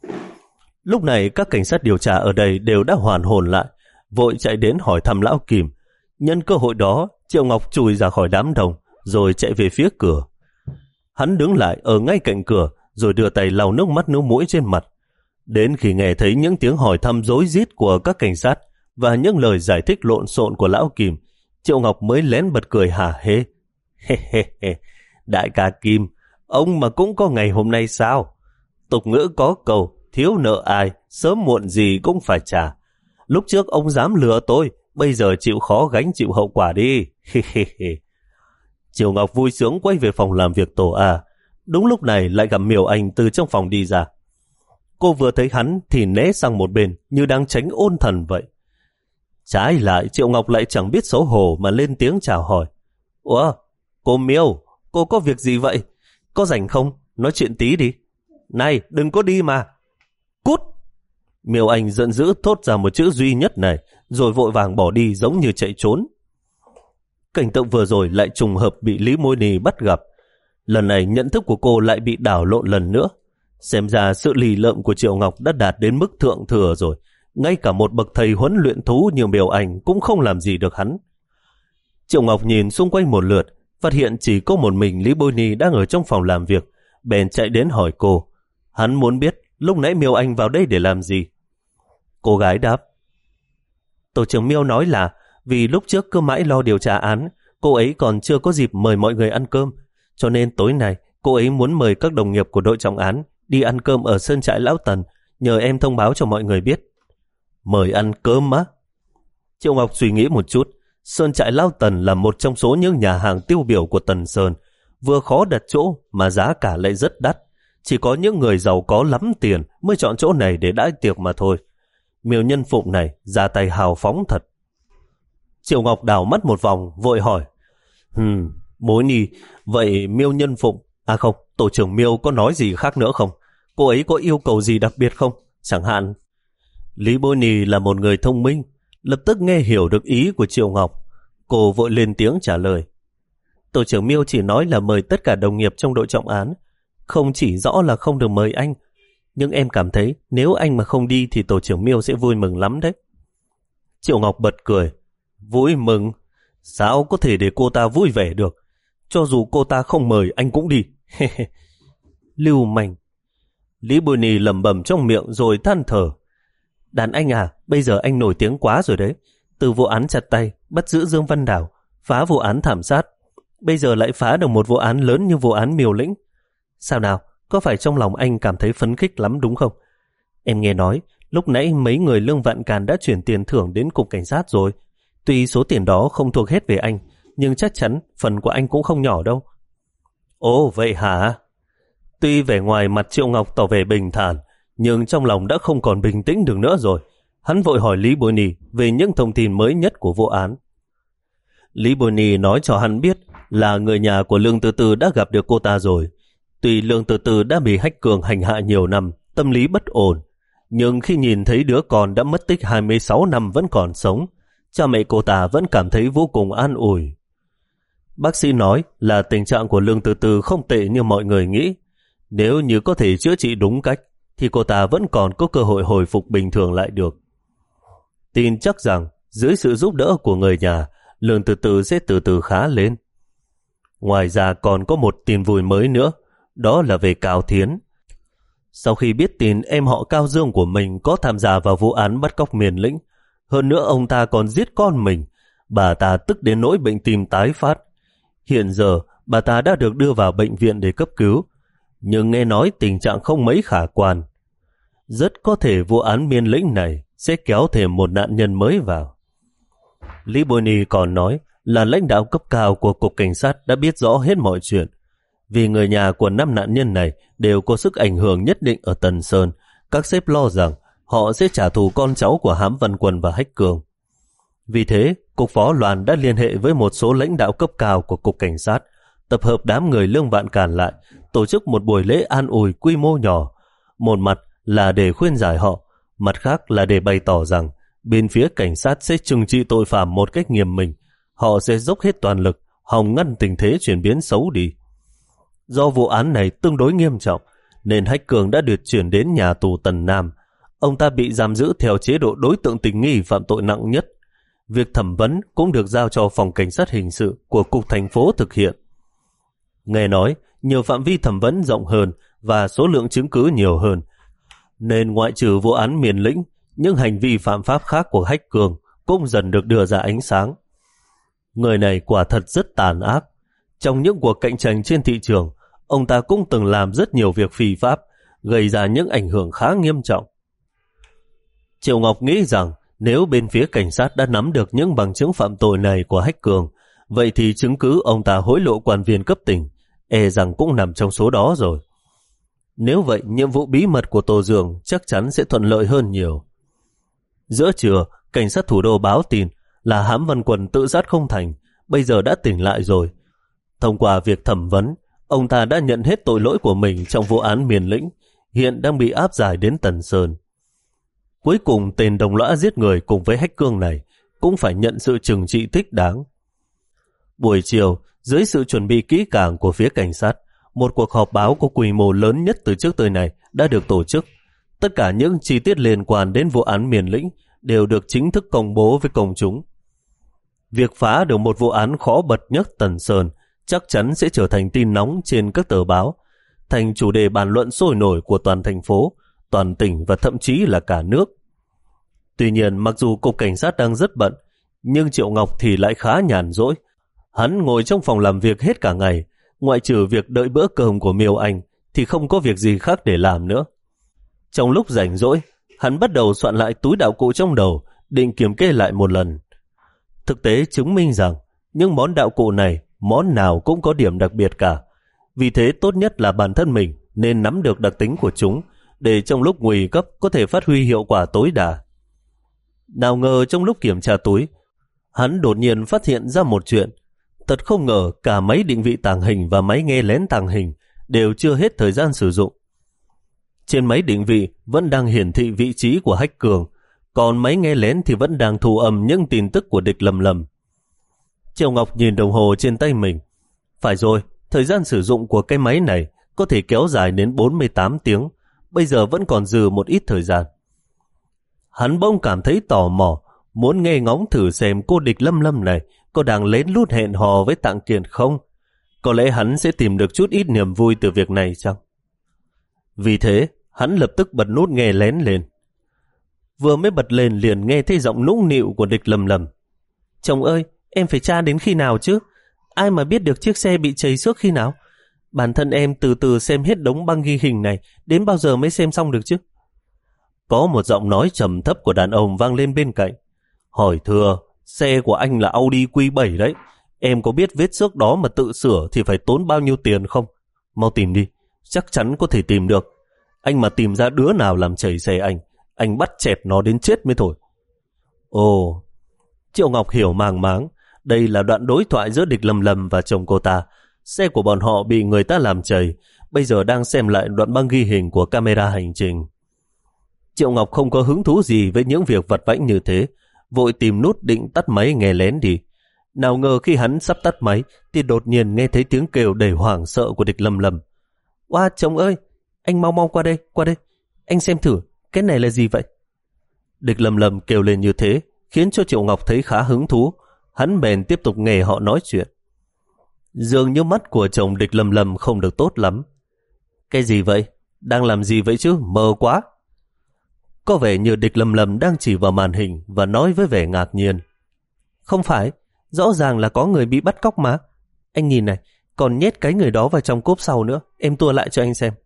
S1: Lúc này các cảnh sát điều tra ở đây đều đã hoàn hồn lại, vội chạy đến hỏi thăm lão Kim. Nhân cơ hội đó, Triệu Ngọc chui ra khỏi đám đông, rồi chạy về phía cửa. Hắn đứng lại ở ngay cạnh cửa, rồi đưa tay lau nước mắt nước mũi trên mặt. Đến khi nghe thấy những tiếng hỏi thăm rối rít của các cảnh sát và những lời giải thích lộn xộn của lão Kim, Triệu Ngọc mới lén bật cười hả hê. Hê hê hê, đại ca Kim, ông mà cũng có ngày hôm nay sao? Tục ngữ có câu, thiếu nợ ai, sớm muộn gì cũng phải trả. Lúc trước ông dám lừa tôi, bây giờ chịu khó gánh chịu hậu quả đi. Triệu Ngọc vui sướng quay về phòng làm việc tổ A. Đúng lúc này lại gặp Miêu Anh từ trong phòng đi ra. Cô vừa thấy hắn thì né sang một bên như đang tránh ôn thần vậy. Trái lại Triệu Ngọc lại chẳng biết xấu hổ mà lên tiếng chào hỏi. Ủa, cô Miêu, cô có việc gì vậy? Có rảnh không? Nói chuyện tí đi. Này, đừng có đi mà. Cút! Miêu Anh giận dữ thốt ra một chữ duy nhất này, rồi vội vàng bỏ đi giống như chạy trốn. Cảnh tượng vừa rồi lại trùng hợp bị Lý Môi Nì bắt gặp. Lần này nhận thức của cô lại bị đảo lộn lần nữa. Xem ra sự lì lợm của Triệu Ngọc đã đạt đến mức thượng thừa rồi. Ngay cả một bậc thầy huấn luyện thú như Miêu Anh cũng không làm gì được hắn. Triệu Ngọc nhìn xung quanh một lượt, phát hiện chỉ có một mình Lý Bôi Nì đang ở trong phòng làm việc, bèn chạy đến hỏi cô. Hắn muốn biết lúc nãy Miêu Anh vào đây để làm gì. Cô gái đáp. Tổ trưởng Miêu nói là vì lúc trước cứ mãi lo điều tra án, cô ấy còn chưa có dịp mời mọi người ăn cơm, cho nên tối nay cô ấy muốn mời các đồng nghiệp của đội trọng án đi ăn cơm ở sơn trại Lão Tần, nhờ em thông báo cho mọi người biết. Mời ăn cơm á? Triệu Ngọc suy nghĩ một chút. Sơn trại Lão Tần là một trong số những nhà hàng tiêu biểu của Tần Sơn, vừa khó đặt chỗ mà giá cả lại rất đắt. Chỉ có những người giàu có lắm tiền mới chọn chỗ này để đãi tiệc mà thôi. Miêu Nhân Phụng này ra tay hào phóng thật. Triệu Ngọc đảo mắt một vòng, vội hỏi. Hừm, Bối Nhi, vậy Miêu Nhân Phụng, à không, tổ trưởng Miêu có nói gì khác nữa không? Cô ấy có yêu cầu gì đặc biệt không? Chẳng hạn. Lý Bôi Nì là một người thông minh, lập tức nghe hiểu được ý của Triệu Ngọc. Cô vội lên tiếng trả lời. Tổ trưởng Miêu chỉ nói là mời tất cả đồng nghiệp trong đội trọng án, không chỉ rõ là không được mời anh, nhưng em cảm thấy nếu anh mà không đi thì tổ trưởng Miêu sẽ vui mừng lắm đấy. Triệu Ngọc bật cười. Vui mừng? Sao có thể để cô ta vui vẻ được? Cho dù cô ta không mời anh cũng đi. Lưu manh. Lý Bôi Nì lẩm bẩm trong miệng rồi than thở. Đàn anh à, bây giờ anh nổi tiếng quá rồi đấy. Từ vụ án chặt tay, bắt giữ Dương Văn Đào, phá vụ án thảm sát, bây giờ lại phá được một vụ án lớn như vụ án Miều Lĩnh. Sao nào, có phải trong lòng anh cảm thấy phấn khích lắm đúng không? Em nghe nói, lúc nãy mấy người Lương Vạn Càn đã chuyển tiền thưởng đến cục cảnh sát rồi. Tuy số tiền đó không thuộc hết về anh, nhưng chắc chắn phần của anh cũng không nhỏ đâu. Ồ vậy hả? Tuy vẻ ngoài mặt Triệu Ngọc tỏ vẻ bình thản, nhưng trong lòng đã không còn bình tĩnh được nữa rồi. Hắn vội hỏi Lý Bôi Nì về những thông tin mới nhất của vụ án. Lý Bôi Nì nói cho hắn biết là người nhà của Lương Từ Từ đã gặp được cô ta rồi. Tuy Lương Từ Từ đã bị Hách Cường hành hạ nhiều năm, tâm lý bất ổn, nhưng khi nhìn thấy đứa con đã mất tích hai mươi sáu năm vẫn còn sống, cha mẹ cô ta vẫn cảm thấy vô cùng an ủi. Bác sĩ nói là tình trạng của Lương Từ Từ không tệ như mọi người nghĩ. Nếu như có thể chữa trị đúng cách, thì cô ta vẫn còn có cơ hội hồi phục bình thường lại được. Tin chắc rằng dưới sự giúp đỡ của người nhà, Lương Từ Từ sẽ từ từ khá lên. Ngoài ra còn có một tin vui mới nữa, đó là về Cao Thiến. Sau khi biết tin em họ Cao Dương của mình có tham gia vào vụ án bắt cóc Miền Lĩnh, hơn nữa ông ta còn giết con mình, bà ta tức đến nỗi bệnh tim tái phát. Hiện giờ bà ta đã được đưa vào bệnh viện để cấp cứu, nhưng nghe nói tình trạng không mấy khả quan. Rất có thể vụ án Miền Lĩnh này sẽ kéo thêm một nạn nhân mới vào. Lý Bôi Nì còn nói là lãnh đạo cấp cao của cục cảnh sát đã biết rõ hết mọi chuyện. Vì người nhà của năm nạn nhân này đều có sức ảnh hưởng nhất định ở Tần Sơn, các sếp lo rằng họ sẽ trả thù con cháu của Hám Văn Quân và Hách Cường. Vì thế, Cục Phó Loan đã liên hệ với một số lãnh đạo cấp cao của cục cảnh sát, tập hợp đám người Lương Vạn Càn lại, tổ chức một buổi lễ an ủi quy mô nhỏ. Một mặt là để khuyên giải họ, mặt khác là để bày tỏ rằng bên phía cảnh sát sẽ trừng trị tội phạm một cách nghiêm minh. Họ sẽ dốc hết toàn lực hòng ngăn tình thế chuyển biến xấu đi. Do vụ án này tương đối nghiêm trọng, nên Hách Cường đã được chuyển đến nhà tù Tần Nam. Ông ta bị giam giữ theo chế độ đối tượng tình nghi phạm tội nặng nhất. Việc thẩm vấn cũng được giao cho phòng cảnh sát hình sự của cục thành phố thực hiện. Nghe nói, nhiều phạm vi thẩm vấn rộng hơn và số lượng chứng cứ nhiều hơn, nên ngoại trừ vụ án Miền Lĩnh, những hành vi phạm pháp khác của Hách Cường cũng dần được đưa ra ánh sáng. Người này quả thật rất tàn ác. Trong những cuộc cạnh tranh trên thị trường, ông ta cũng từng làm rất nhiều việc phi pháp, gây ra những ảnh hưởng khá nghiêm trọng. Triệu Ngọc nghĩ rằng nếu bên phía cảnh sát đã nắm được những bằng chứng phạm tội này của Hách Cường, vậy thì chứng cứ ông ta hối lộ quan viên cấp tỉnh e rằng cũng nằm trong số đó rồi. Nếu vậy, nhiệm vụ bí mật của Tô Dương chắc chắn sẽ thuận lợi hơn nhiều. Giữa trưa, cảnh sát thủ đô báo tin là Hám Văn Quân tự sát không thành, bây giờ đã tỉnh lại rồi. Thông qua việc thẩm vấn, ông ta đã nhận hết tội lỗi của mình trong vụ án Miền Lĩnh, hiện đang bị áp giải đến Tần Sơn. Cuối cùng tên đồng lõa giết người cùng với Hách Cương này cũng phải nhận sự trừng trị thích đáng. Buổi chiều, dưới sự chuẩn bị kỹ càng của phía cảnh sát, một cuộc họp báo có quy mô lớn nhất từ trước tới nay đã được tổ chức. Tất cả những chi tiết liên quan đến vụ án Miền Lĩnh đều được chính thức công bố với công chúng. Việc phá được một vụ án khó bật nhất Tần Sơn chắc chắn sẽ trở thành tin nóng trên các tờ báo, thành chủ đề bàn luận sôi nổi của toàn thành phố, toàn tỉnh và thậm chí là cả nước. Tuy nhiên, mặc dù cục cảnh sát đang rất bận, nhưng Triệu Ngọc thì lại khá nhàn rỗi. Hắn ngồi trong phòng làm việc hết cả ngày, ngoại trừ việc đợi bữa cơm của Miêu Anh thì không có việc gì khác để làm nữa. Trong lúc rảnh rỗi, hắn bắt đầu soạn lại túi đạo cụ trong đầu, định kiểm kê lại một lần. Thực tế chứng minh rằng những món đạo cụ này, món nào cũng có điểm đặc biệt cả. Vì thế tốt nhất là bản thân mình nên nắm được đặc tính của chúng, để trong lúc nguy cấp có thể phát huy hiệu quả tối đa. Nào ngờ trong lúc kiểm tra túi, hắn đột nhiên phát hiện ra một chuyện. Thật không ngờ cả máy định vị tàng hình và máy nghe lén tàng hình đều chưa hết thời gian sử dụng. Trên máy định vị vẫn đang hiển thị vị trí của Hách Cường, còn máy nghe lén thì vẫn đang thu âm những tin tức của địch Lâm Lâm. Triệu Ngọc nhìn đồng hồ trên tay mình. Phải rồi, thời gian sử dụng của cái máy này có thể kéo dài đến bốn mươi tám tiếng, bây giờ vẫn còn dư một ít thời gian. Hắn bỗng cảm thấy tò mò, muốn nghe ngóng thử xem cô địch Lâm Lâm này có đang lén lút hẹn hò với Tạng Kiệt không. Có lẽ hắn sẽ tìm được chút ít niềm vui từ việc này chăng? Vì thế, hắn lập tức bật nút nghe lén lên. Vừa mới bật lên liền nghe thấy giọng nũng nịu của địch Lâm Lâm. Chồng ơi, em phải tra đến khi nào chứ? Ai mà biết được chiếc xe bị cháy xước khi nào? Bản thân em từ từ xem hết đống băng ghi hình này, đến bao giờ mới xem xong được chứ? Có một giọng nói trầm thấp của đàn ông vang lên bên cạnh. Hỏi thưa, xe của anh là Audi Q bảy đấy. Em có biết vết xước đó mà tự sửa thì phải tốn bao nhiêu tiền không? Mau tìm đi, chắc chắn có thể tìm được. Anh mà tìm ra đứa nào làm chảy xe anh, anh bắt chẹt nó đến chết mới thôi. Ồ, Triệu Ngọc hiểu màng máng. Đây là đoạn đối thoại giữa địch Lâm Lâm và chồng cô ta. Xe của bọn họ bị người ta làm chảy, bây giờ đang xem lại đoạn băng ghi hình của camera hành trình. Triệu Ngọc không có hứng thú gì với những việc vặt vãnh như thế, vội tìm nút định tắt máy nghe lén đi. Nào ngờ khi hắn sắp tắt máy thì đột nhiên nghe thấy tiếng kêu đầy hoảng sợ của địch Lâm Lâm. Oa, chồng ơi, anh mau mau qua đây, qua đây. Anh xem thử, cái này là gì vậy? Địch Lâm Lâm kêu lên như thế, khiến cho Triệu Ngọc thấy khá hứng thú. Hắn bèn tiếp tục nghe họ nói chuyện. Dường như mắt của chồng địch Lâm Lâm không được tốt lắm. Cái gì vậy? Đang làm gì vậy chứ? Mờ quá. Có vẻ như địch Lâm Lâm đang chỉ vào màn hình và nói với vẻ ngạc nhiên. Không phải, rõ ràng là có người bị bắt cóc mà. Anh nhìn này, còn nhét cái người đó vào trong cốp sau nữa. Em tua lại cho anh xem.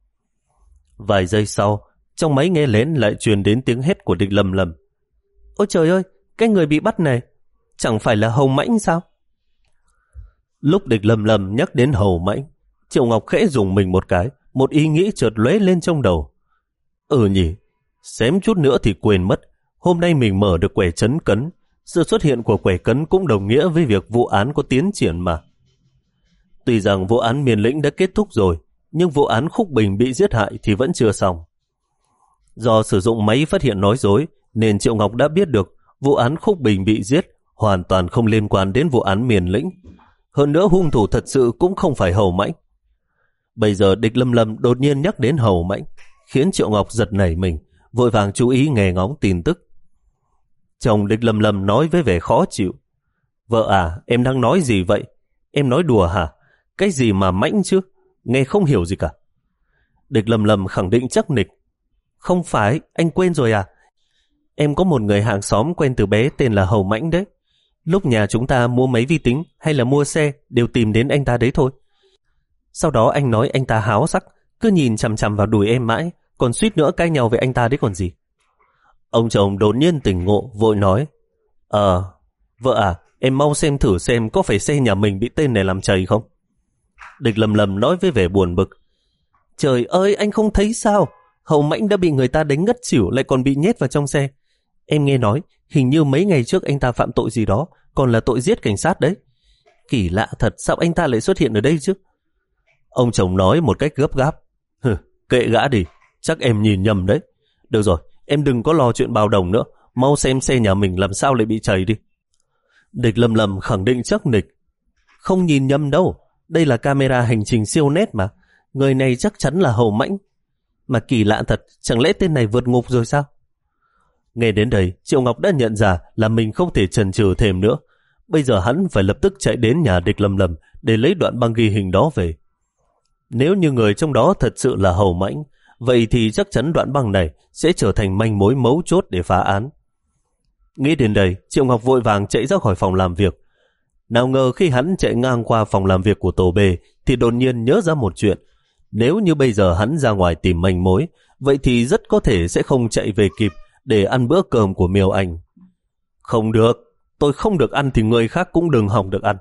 S1: Vài giây sau, trong máy nghe lén lại truyền đến tiếng hét của địch Lâm Lâm. Ôi trời ơi, cái người bị bắt này chẳng phải là Hầu Mãnh sao? Lúc địch Lâm Lâm nhắc đến Hầu Mãnh, Triệu Ngọc khẽ dùng mình một cái, một ý nghĩ chợt lóe lên trong đầu. Ừ nhỉ, xém chút nữa thì quên mất, hôm nay mình mở được quẻ trấn cấn. Sự xuất hiện của quẻ cấn cũng đồng nghĩa với việc vụ án có tiến triển mà. Tuy rằng vụ án Miền Lĩnh đã kết thúc rồi, nhưng vụ án Khúc Bình bị giết hại thì vẫn chưa xong. Do sử dụng máy phát hiện nói dối, nên Triệu Ngọc đã biết được vụ án Khúc Bình bị giết hoàn toàn không liên quan đến vụ án Miền Lĩnh. Hơn nữa hung thủ thật sự cũng không phải Hầu Mãnh. Bây giờ địch Lâm Lâm đột nhiên nhắc đến Hầu Mãnh, khiến Triệu Ngọc giật nảy mình, vội vàng chú ý nghe ngóng tin tức. Chồng địch Lâm Lâm nói với vẻ khó chịu. Vợ à, em đang nói gì vậy? Em nói đùa hả? Cái gì mà Mãnh chứ? Nghe không hiểu gì cả. Địch Lâm Lâm khẳng định chắc nịch. Không phải, anh quên rồi à? Em có một người hàng xóm quen từ bé tên là Hầu Mãnh đấy. Lúc nhà chúng ta mua máy vi tính hay là mua xe đều tìm đến anh ta đấy thôi. Sau đó anh nói anh ta háo sắc, cứ nhìn chằm chằm vào đùi em mãi, còn suýt nữa cãi nhau với anh ta đấy còn gì. Ông chồng đột nhiên tỉnh ngộ, vội nói. Ờ, vợ à, em mau xem thử xem có phải xe nhà mình bị tên này làm chày không? Địch Lâm Lâm nói với vẻ buồn bực. Trời ơi, anh không thấy sao? Hầu Mãnh đã bị người ta đánh ngất xỉu lại còn bị nhét vào trong xe. Em nghe nói, hình như mấy ngày trước anh ta phạm tội gì đó, còn là tội giết cảnh sát đấy. Kỳ lạ thật, sao anh ta lại xuất hiện ở đây chứ? Ông chồng nói một cách gấp gáp. Hừ, kệ gã đi, chắc em nhìn nhầm đấy. Được rồi, em đừng có lo chuyện bào đồng nữa, mau xem xe nhà mình làm sao lại bị chày đi. Địch Lâm Lâm khẳng định chắc nịch. Không nhìn nhầm đâu, đây là camera hành trình siêu nét mà. Người này chắc chắn là Hầu Mãnh. Mà kỳ lạ thật, chẳng lẽ tên này vượt ngục rồi sao? Nghe đến đây, Triệu Ngọc đã nhận ra là mình không thể chần chừ thêm nữa. Bây giờ hắn phải lập tức chạy đến nhà địch Lâm Lâm để lấy đoạn băng ghi hình đó về. Nếu như người trong đó thật sự là Hầu Mãnh, vậy thì chắc chắn đoạn băng này sẽ trở thành manh mối mấu chốt để phá án. Nghĩ đến đây, Triệu Ngọc vội vàng chạy ra khỏi phòng làm việc. Nào ngờ khi hắn chạy ngang qua phòng làm việc của tổ B thì đột nhiên nhớ ra một chuyện. Nếu như bây giờ hắn ra ngoài tìm manh mối, vậy thì rất có thể sẽ không chạy về kịp để ăn bữa cơm của Miêu Anh. Không được, tôi không được ăn thì người khác cũng đừng hòng được ăn.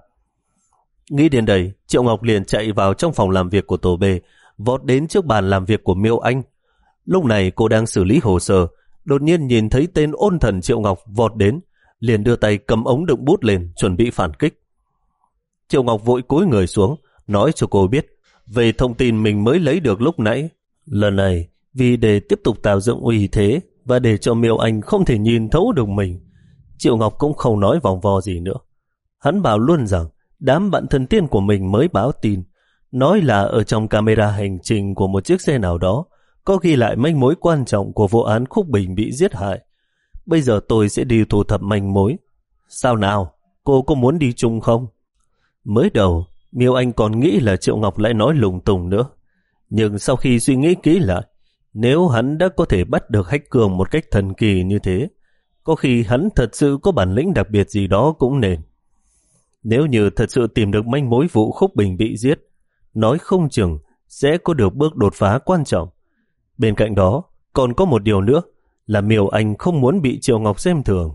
S1: Nghĩ đến đây, Triệu Ngọc liền chạy vào trong phòng làm việc của tổ B, vọt đến trước bàn làm việc của Miêu Anh. Lúc này cô đang xử lý hồ sơ, đột nhiên nhìn thấy tên ôn thần Triệu Ngọc vọt đến, liền đưa tay cầm ống đựng bút lên chuẩn bị phản kích. Triệu Ngọc vội cúi người xuống, nói cho cô biết về thông tin mình mới lấy được lúc nãy. Lần này, vì để tiếp tục tạo dựng uy thế và để cho Miêu Anh không thể nhìn thấu được mình, Triệu Ngọc cũng không nói vòng vo gì nữa. Hắn bảo luôn rằng đám bạn thân tiên của mình mới báo tin, nói là ở trong camera hành trình của một chiếc xe nào đó có ghi lại manh mối quan trọng của vụ án Khúc Bình bị giết hại. Bây giờ tôi sẽ đi thu thập manh mối. Sao nào, cô có muốn đi chung không? Mới đầu, Miêu Anh còn nghĩ là Triệu Ngọc lại nói lung tung nữa. Nhưng sau khi suy nghĩ kỹ lại, nếu hắn đã có thể bắt được Hách Cường một cách thần kỳ như thế, có khi hắn thật sự có bản lĩnh đặc biệt gì đó cũng nên. Nếu như thật sự tìm được manh mối vụ Khúc Bình bị giết, nói không chừng sẽ có được bước đột phá quan trọng. Bên cạnh đó, còn có một điều nữa là Miêu Anh không muốn bị Triệu Ngọc xem thường.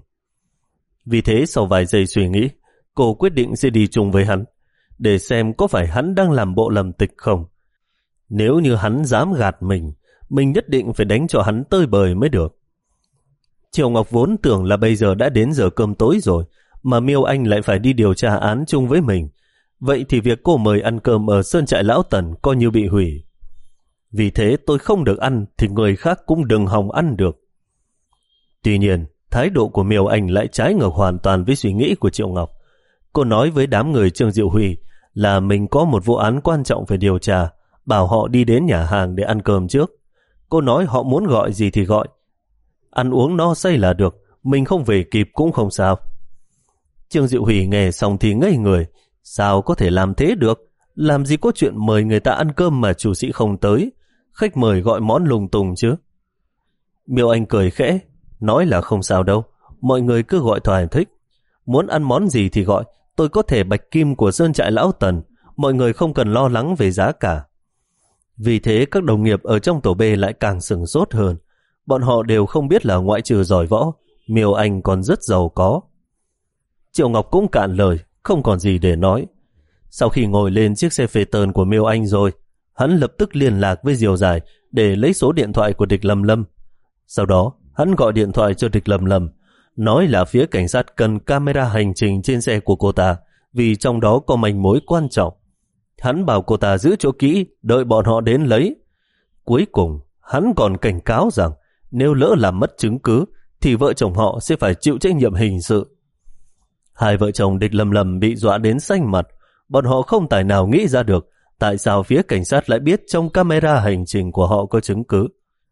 S1: Vì thế sau vài giây suy nghĩ, cô quyết định sẽ đi chung với hắn, để xem có phải hắn đang làm bộ lầm tịch không. Nếu như hắn dám gạt mình, mình nhất định phải đánh cho hắn tơi bời mới được. Triệu Ngọc vốn tưởng là bây giờ đã đến giờ cơm tối rồi, mà Miêu Anh lại phải đi điều tra án chung với mình. Vậy thì việc cô mời ăn cơm ở Sơn Trại Lão Tần coi như bị hủy. Vì thế tôi không được ăn thì người khác cũng đừng hòng ăn được. Tuy nhiên, thái độ của Miêu Anh lại trái ngược hoàn toàn với suy nghĩ của Triệu Ngọc. Cô nói với đám người Trương Diệu Huy là mình có một vụ án quan trọng phải điều tra, bảo họ đi đến nhà hàng để ăn cơm trước. Cô nói họ muốn gọi gì thì gọi. Ăn uống no say là được, mình không về kịp cũng không sao. Trương Diệu Huy nghe xong thì ngây người. Sao có thể làm thế được? Làm gì có chuyện mời người ta ăn cơm mà chủ sĩ không tới, khách mời gọi món lung tung chứ. Miêu Anh cười khẽ, nói là không sao đâu, mọi người cứ gọi thoải thích. Muốn ăn món gì thì gọi, tôi có thể bạch kim của Sơn Trại Lão Tần, mọi người không cần lo lắng về giá cả. Vì thế các đồng nghiệp ở trong tổ B lại càng sửng sốt hơn. Bọn họ đều không biết là ngoại trừ giỏi võ, Miêu Anh còn rất giàu có. Triệu Ngọc cũng cạn lời, không còn gì để nói. Sau khi ngồi lên chiếc xe phê tơn của Miêu Anh rồi, hắn lập tức liên lạc với Diều Dài để lấy số điện thoại của Địch Lâm Lâm. Sau đó, hắn gọi điện thoại cho Địch Lâm Lâm, nói là phía cảnh sát cần camera hành trình trên xe của cô ta, vì trong đó có manh mối quan trọng. Hắn bảo cô ta giữ chỗ kỹ, đợi bọn họ đến lấy. Cuối cùng, hắn còn cảnh cáo rằng nếu lỡ làm mất chứng cứ, thì vợ chồng họ sẽ phải chịu trách nhiệm hình sự. Hai vợ chồng Địch Lâm Lâm bị dọa đến xanh mặt. Bọn họ không tài nào nghĩ ra được tại sao phía cảnh sát lại biết trong camera hành trình của họ có chứng cứ.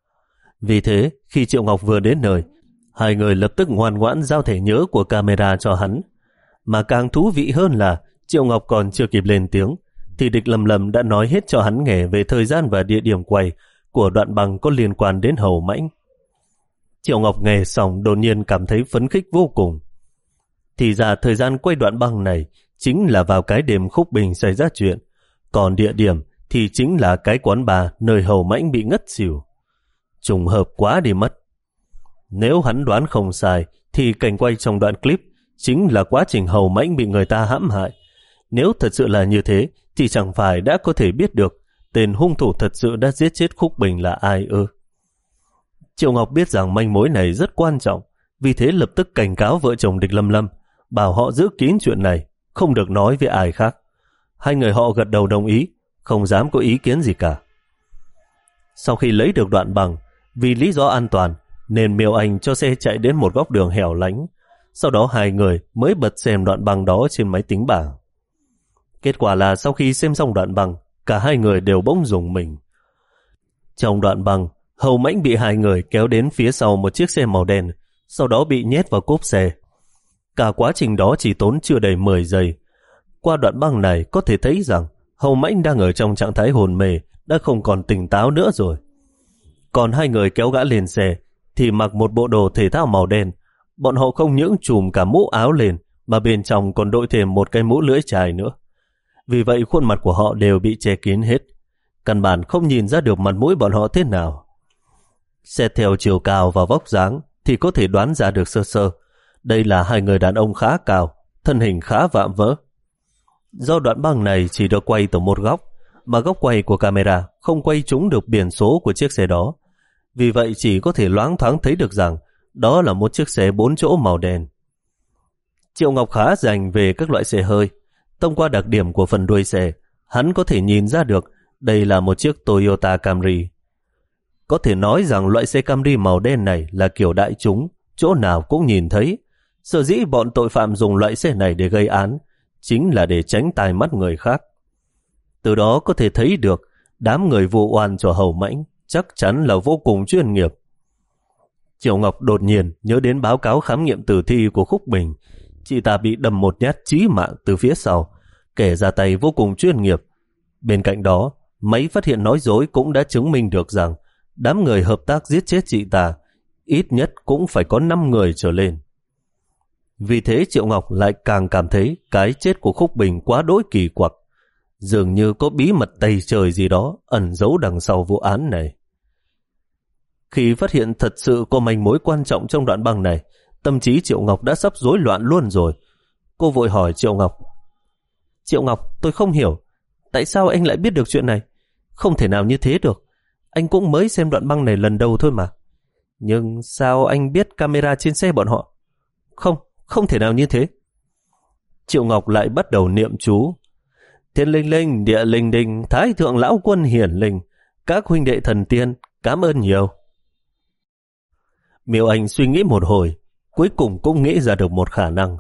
S1: Vì thế, khi Triệu Ngọc vừa đến nơi, hai người lập tức ngoan ngoãn giao thẻ nhớ của camera cho hắn. Mà càng thú vị hơn là Triệu Ngọc còn chưa kịp lên tiếng, thì Địch Lâm Lâm đã nói hết cho hắn nghe về thời gian và địa điểm quay của đoạn băng có liên quan đến Hầu Mãnh. Triệu Ngọc nghe xong đột nhiên cảm thấy phấn khích vô cùng. Thì ra thời gian quay đoạn băng này chính là vào cái đêm Khúc Bình xảy ra chuyện, còn địa điểm thì chính là cái quán bar nơi Hầu Mãnh bị ngất xỉu. Trùng hợp quá đi mất. Nếu hắn đoán không sai thì cảnh quay trong đoạn clip chính là quá trình Hầu Mãnh bị người ta hãm hại. Nếu thật sự là như thế thì chẳng phải đã có thể biết được tên hung thủ thật sự đã giết chết Khúc Bình là ai ư? Triệu Ngọc biết rằng manh mối này rất quan trọng, vì thế lập tức cảnh cáo vợ chồng Địch Lâm Lâm, bảo họ giữ kín chuyện này, không được nói với ai khác. Hai người họ gật đầu đồng ý, không dám có ý kiến gì cả. Sau khi lấy được đoạn băng, vì lý do an toàn nên Miêu Anh cho xe chạy đến một góc đường hẻo lánh. Sau đó hai người mới bật xem đoạn băng đó trên máy tính bảng. Kết quả là sau khi xem xong đoạn băng, cả hai người đều bỗng rùng mình. Trong đoạn băng, Hầu Mãnh bị hai người kéo đến phía sau một chiếc xe màu đen, sau đó bị nhét vào cốp xe. Cả quá trình đó chỉ tốn chưa đầy mười giây. Qua đoạn băng này có thể thấy rằng Hầu Mãnh đang ở trong trạng thái hồn mê, đã không còn tỉnh táo nữa rồi. Còn hai người kéo gã lên xe thì mặc một bộ đồ thể thao màu đen. Bọn họ không những trùm cả mũ áo lên mà bên trong còn đội thêm một cái mũ lưỡi chai nữa. Vì vậy khuôn mặt của họ đều bị che kín hết, căn bản không nhìn ra được mặt mũi bọn họ thế nào. Xét theo chiều cao và vóc dáng thì có thể đoán ra được sơ sơ đây là hai người đàn ông khá cao, thân hình khá vạm vỡ. Do đoạn băng này chỉ được quay từ một góc, mà góc quay của camera không quay trúng được biển số của chiếc xe đó. Vì vậy chỉ có thể loáng thoáng thấy được rằng đó là một chiếc xe bốn chỗ màu đen. Triệu Ngọc khá rành về các loại xe hơi. Thông qua đặc điểm của phần đuôi xe, hắn có thể nhìn ra được đây là một chiếc Toyota Camry. Có thể nói rằng loại xe Camry màu đen này là kiểu đại chúng, chỗ nào cũng nhìn thấy. Sở dĩ bọn tội phạm dùng loại xe này để gây án chính là để tránh tai mắt người khác. Từ đó có thể thấy được đám người vu oan cho Hầu Mãnh chắc chắn là vô cùng chuyên nghiệp. Triệu Ngọc đột nhiên nhớ đến báo cáo khám nghiệm tử thi của Khúc Bình. Chị ta bị đâm một nhát chí mạng từ phía sau, kẻ ra tay vô cùng chuyên nghiệp. Bên cạnh đó, máy phát hiện nói dối cũng đã chứng minh được rằng đám người hợp tác giết chết chị ta ít nhất cũng phải có năm người trở lên. Vì thế Triệu Ngọc lại càng cảm thấy cái chết của Khúc Bình quá đỗi kỳ quặc, dường như có bí mật tày trời gì đó ẩn giấu đằng sau vụ án này. Khi phát hiện thật sự có manh mối quan trọng trong đoạn băng này, tâm trí Triệu Ngọc đã sắp rối loạn luôn rồi. Cô vội hỏi Triệu Ngọc: Triệu Ngọc, tôi không hiểu, tại sao anh lại biết được chuyện này? Không thể nào như thế được, anh cũng mới xem đoạn băng này lần đầu thôi mà. Nhưng sao anh biết camera trên xe bọn họ? Không, không thể nào như thế. Triệu Ngọc lại bắt đầu niệm chú: Thiên linh linh, địa linh đình, thái thượng lão quân hiển linh, các huynh đệ thần tiên, cảm ơn nhiều. Miêu Anh suy nghĩ một hồi, cuối cùng cũng nghĩ ra được một khả năng.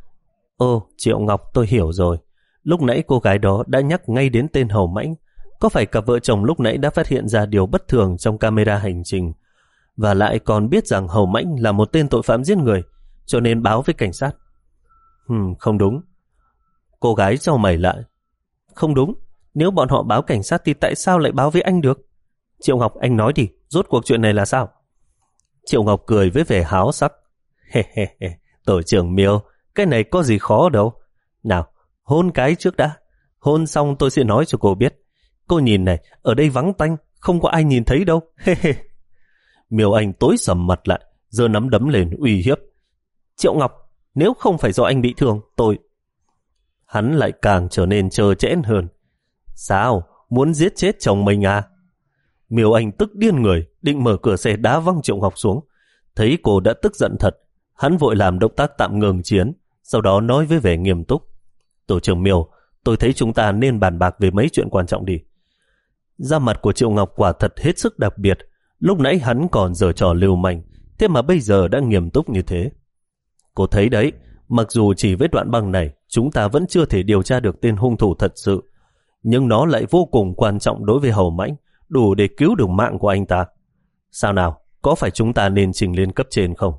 S1: Ồ, Triệu Ngọc, tôi hiểu rồi. Lúc nãy cô gái đó đã nhắc ngay đến tên Hầu Mãnh. Có phải cặp vợ chồng lúc nãy đã phát hiện ra điều bất thường trong camera hành trình, và lại còn biết rằng Hầu Mãnh là một tên tội phạm giết người, cho nên báo với cảnh sát? Hmm, không đúng. Cô gái chau mày lại. Không đúng, nếu bọn họ báo cảnh sát thì tại sao lại báo với anh được? Triệu Ngọc, anh nói đi, rốt cuộc chuyện này là sao? Triệu Ngọc cười với vẻ háo sắc. He he he, tổ trưởng Miêu, cái này có gì khó đâu. Nào, hôn cái trước đã. Hôn xong tôi sẽ nói cho cô biết. Cô nhìn này, ở đây vắng tanh, không có ai nhìn thấy đâu. He he. Miêu Anh tối sầm mặt lại, giơ nắm đấm lên uy hiếp. Triệu Ngọc, nếu không phải do anh bị thương, tôi... Hắn lại càng trở nên trơ trẽn hơn. Sao? Muốn giết chết chồng mình à? Miêu Anh tức điên người, định mở cửa xe đá văng Triệu Ngọc xuống. Thấy cô đã tức giận thật, hắn vội làm động tác tạm ngừng chiến, sau đó nói với vẻ nghiêm túc: Tổ trưởng Miêu, tôi thấy chúng ta nên bàn bạc về mấy chuyện quan trọng đi. Da mặt của Triệu Ngọc quả thật hết sức đặc biệt. Lúc nãy hắn còn giở trò lưu manh, thế mà bây giờ đã nghiêm túc như thế. Cô thấy đấy, mặc dù chỉ với đoạn băng này chúng ta vẫn chưa thể điều tra được tên hung thủ thật sự, nhưng nó lại vô cùng quan trọng đối với Hầu Mãnh, đủ để cứu được mạng của anh ta. Sao nào, có phải chúng ta nên trình lên cấp trên không?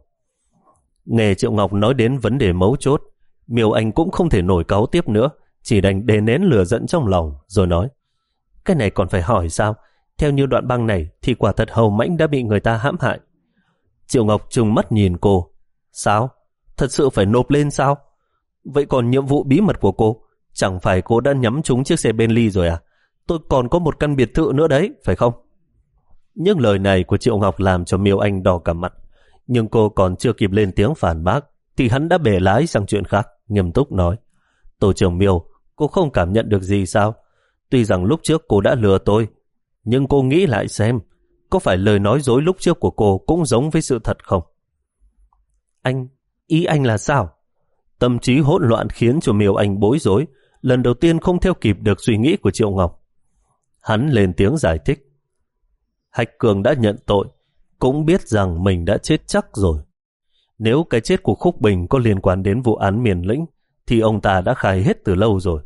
S1: Nghe Triệu Ngọc nói đến vấn đề mấu chốt, Miêu Anh cũng không thể nổi cáu tiếp nữa, chỉ đành đè nén lửa giận trong lòng rồi nói: Cái này còn phải hỏi sao? Theo như đoạn băng này thì quả thật Hầu Mãnh đã bị người ta hãm hại. Triệu Ngọc trừng mắt nhìn cô. Sao? Thật sự phải nộp lên sao? Vậy còn nhiệm vụ bí mật của cô, chẳng phải cô đã nhắm trúng chiếc xe Bentley rồi à? Tôi còn có một căn biệt thự nữa đấy, phải không? Những lời này của Triệu Ngọc làm cho Miêu Anh đỏ cả mặt, nhưng cô còn chưa kịp lên tiếng phản bác thì hắn đã bẻ lái sang chuyện khác, nghiêm túc nói: Tổ trưởng Miêu, cô không cảm nhận được gì sao? Tuy rằng lúc trước cô đã lừa tôi, nhưng cô nghĩ lại xem, có phải lời nói dối lúc trước của cô cũng giống với sự thật không? Anh, ý anh là sao? Tâm trí hỗn loạn khiến cho Miêu Anh bối rối, lần đầu tiên không theo kịp được suy nghĩ của Triệu Ngọc. Hắn lên tiếng giải thích: Hạch Cường đã nhận tội, cũng biết rằng mình đã chết chắc rồi. Nếu cái chết của Khúc Bình có liên quan đến vụ án Miền Lĩnh thì ông ta đã khai hết từ lâu rồi.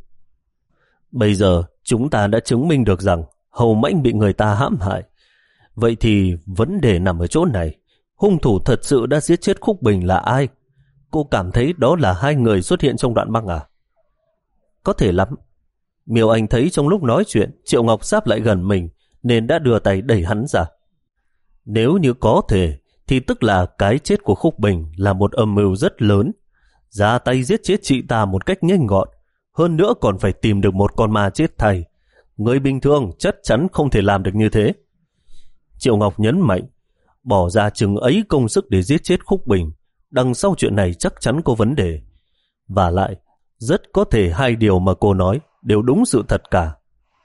S1: Bây giờ chúng ta đã chứng minh được rằng Hầu Mãnh bị người ta hãm hại. Vậy thì vấn đề nằm ở chỗ này, hung thủ thật sự đã giết chết Khúc Bình là ai? Cô cảm thấy đó là hai người xuất hiện trong đoạn băng à? Có thể lắm. Miêu Anh thấy trong lúc nói chuyện Triệu Ngọc sắp lại gần mình nên đã đưa tay đẩy hắn ra. Nếu như có thể thì tức là cái chết của Khúc Bình là một âm mưu rất lớn, ra tay giết chết chị ta một cách nhanh gọn, hơn nữa còn phải tìm được một con ma chết thay. Người bình thường chắc chắn không thể làm được như thế. Triệu Ngọc nhấn mạnh, bỏ ra chừng ấy công sức để giết chết Khúc Bình, đằng sau chuyện này chắc chắn có vấn đề. Và lại, rất có thể hai điều mà cô nói đều đúng sự thật cả.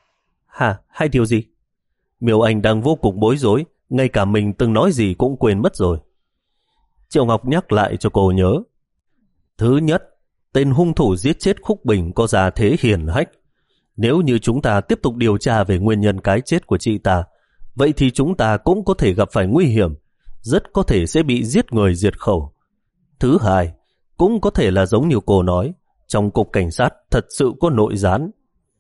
S1: Hả? Hai điều gì? Miêu Anh đang vô cùng bối rối, ngay cả mình từng nói gì cũng quên mất rồi. Triệu Ngọc nhắc lại cho cô nhớ. Thứ nhất, tên hung thủ giết chết Khúc Bình có gia thế hiển hách. Nếu như chúng ta tiếp tục điều tra về nguyên nhân cái chết của chị ta, vậy thì chúng ta cũng có thể gặp phải nguy hiểm, rất có thể sẽ bị giết người diệt khẩu. Thứ hai, cũng có thể là giống như cô nói, trong cục cảnh sát thật sự có nội gián.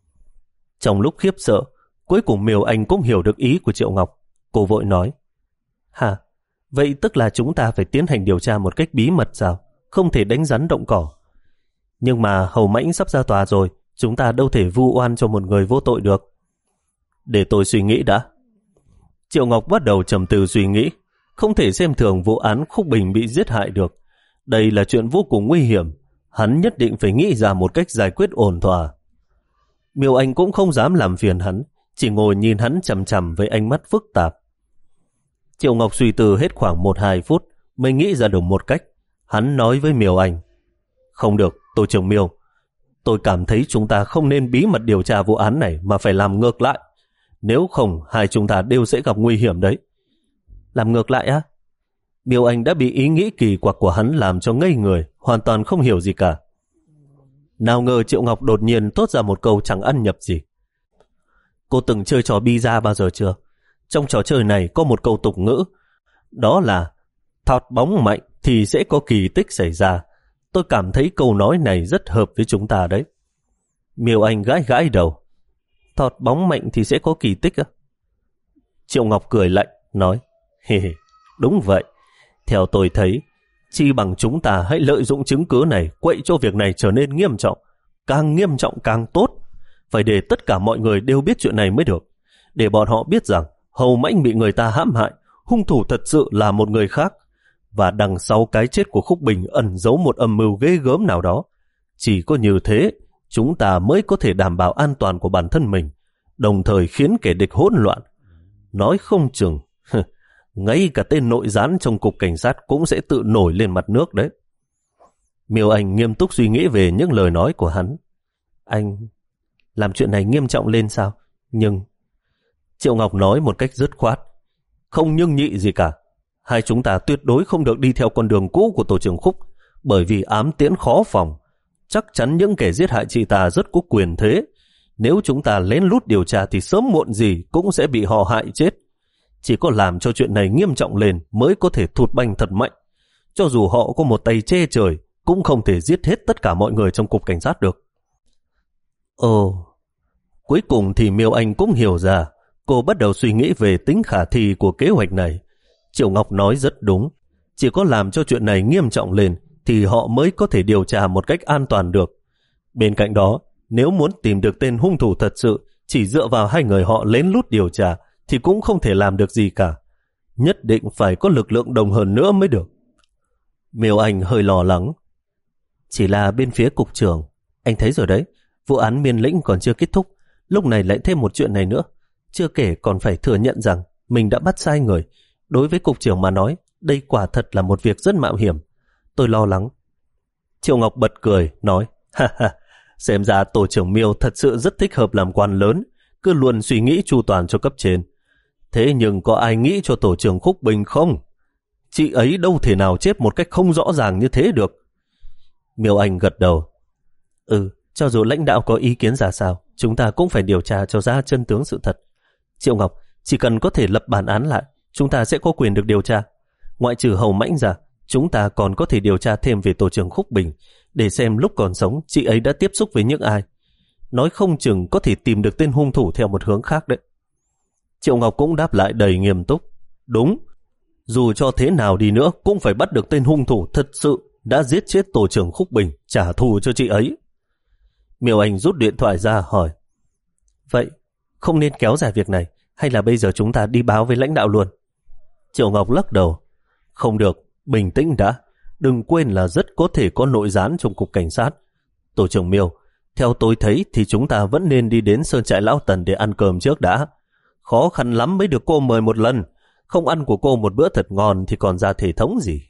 S1: Trong lúc khiếp sợ, cuối cùng Miêu Anh cũng hiểu được ý của Triệu Ngọc. Cô vội nói, hả, vậy tức là chúng ta phải tiến hành điều tra một cách bí mật sao? Không thể đánh rắn động cỏ. Nhưng mà Hầu Mãnh sắp ra tòa rồi, chúng ta đâu thể vu oan cho một người vô tội được. Để tôi suy nghĩ đã. Triệu Ngọc bắt đầu trầm tư suy nghĩ, không thể xem thường vụ án Khúc Bình bị giết hại được. Đây là chuyện vô cùng nguy hiểm, hắn nhất định phải nghĩ ra một cách giải quyết ổn thỏa. Miêu Anh cũng không dám làm phiền hắn, chỉ ngồi nhìn hắn chằm chằm với ánh mắt phức tạp. Triệu Ngọc suy tư hết khoảng một hai phút mới nghĩ ra được một cách. Hắn nói với Miêu Anh, không được, Tổ trưởng Miêu, tôi cảm thấy chúng ta không nên bí mật điều tra vụ án này mà phải làm ngược lại. Nếu không, hai chúng ta đều sẽ gặp nguy hiểm đấy. Làm ngược lại á? Miêu Anh đã bị ý nghĩ kỳ quặc của hắn làm cho ngây người, hoàn toàn không hiểu gì cả. Nào ngờ Triệu Ngọc đột nhiên thốt ra một câu chẳng ăn nhập gì. Cô từng chơi trò bi-ra bao giờ chưa? Trong trò chơi này có một câu tục ngữ, đó là thọt bóng mạnh thì sẽ có kỳ tích xảy ra. Tôi cảm thấy câu nói này rất hợp với chúng ta đấy. Miêu Anh gãi gãi đầu. Thọt bóng mạnh thì sẽ có kỳ tích á? Triệu Ngọc cười lạnh, nói, hề hề, đúng vậy. Theo tôi thấy, chi bằng chúng ta hãy lợi dụng chứng cứ này quậy cho việc này trở nên nghiêm trọng. Càng nghiêm trọng càng tốt. Phải để tất cả mọi người đều biết chuyện này mới được. Để bọn họ biết rằng Hầu Mãnh bị người ta hãm hại, hung thủ thật sự là một người khác. Và đằng sau cái chết của Khúc Bình ẩn giấu một âm mưu ghê gớm nào đó. Chỉ có như thế, chúng ta mới có thể đảm bảo an toàn của bản thân mình, đồng thời khiến kẻ địch hỗn loạn. Nói không chừng, ngay cả tên nội gián trong cục cảnh sát cũng sẽ tự nổi lên mặt nước đấy. Miêu Anh nghiêm túc suy nghĩ về những lời nói của hắn. Anh làm chuyện này nghiêm trọng lên sao? Nhưng... Triệu Ngọc nói một cách dứt khoát. Không nhưng nhị gì cả. Hai chúng ta tuyệt đối không được đi theo con đường cũ của Tổ trưởng Khúc, bởi vì ám tiễn khó phòng. Chắc chắn những kẻ giết hại chị ta rất có quyền thế. Nếu chúng ta lén lút điều tra thì sớm muộn gì cũng sẽ bị họ hại chết. Chỉ có làm cho chuyện này nghiêm trọng lên mới có thể thụt banh thật mạnh. Cho dù họ có một tay che trời, cũng không thể giết hết tất cả mọi người trong cục cảnh sát được. Ồ, cuối cùng thì Miêu Anh cũng hiểu ra. Cô bắt đầu suy nghĩ về tính khả thi của kế hoạch này. Triệu Ngọc nói rất đúng. Chỉ có làm cho chuyện này nghiêm trọng lên thì họ mới có thể điều tra một cách an toàn được. Bên cạnh đó, nếu muốn tìm được tên hung thủ thật sự, chỉ dựa vào hai người họ lén lút điều tra thì cũng không thể làm được gì cả. Nhất định phải có lực lượng đồng hơn nữa mới được. Miêu Anh hơi lo lắng. Chỉ là bên phía cục trưởng, anh thấy rồi đấy, vụ án Miên Lĩnh còn chưa kết thúc, lúc này lại thêm một chuyện này nữa. Chưa kể còn phải thừa nhận rằng mình đã bắt sai người. Đối với cục trưởng mà nói, đây quả thật là một việc rất mạo hiểm. Tôi lo lắng. Triệu Ngọc bật cười, nói, ha ha, xem ra Tổ trưởng Miêu thật sự rất thích hợp làm quan lớn, cứ luôn suy nghĩ chu toàn cho cấp trên. Thế nhưng có ai nghĩ cho Tổ trưởng Khúc Bình không? Chị ấy đâu thể nào chết một cách không rõ ràng như thế được. Miêu Anh gật đầu. Ừ, cho dù lãnh đạo có ý kiến ra sao, chúng ta cũng phải điều tra cho ra chân tướng sự thật. Triệu Ngọc, chỉ cần có thể lập bản án lại, chúng ta sẽ có quyền được điều tra. Ngoại trừ Hầu Mãnh ra, chúng ta còn có thể điều tra thêm về Tổ trưởng Khúc Bình, để xem lúc còn sống chị ấy đã tiếp xúc với những ai. Nói không chừng có thể tìm được tên hung thủ theo một hướng khác đấy. Triệu Ngọc cũng đáp lại đầy nghiêm túc. Đúng, dù cho thế nào đi nữa cũng phải bắt được tên hung thủ thật sự đã giết chết Tổ trưởng Khúc Bình, trả thù cho chị ấy. Miêu Anh rút điện thoại ra hỏi, vậy không nên kéo dài việc này, hay là bây giờ chúng ta đi báo với lãnh đạo luôn? Triệu Ngọc lắc đầu. Không được, bình tĩnh đã. Đừng quên là rất có thể có nội gián trong cục cảnh sát. Tổ trưởng Miêu, theo tôi thấy thì chúng ta vẫn nên đi đến Sơn Trại Lão Tần để ăn cơm trước đã. Khó khăn lắm mới được cô mời một lần. Không ăn của cô một bữa thật ngon thì còn ra thể thống gì.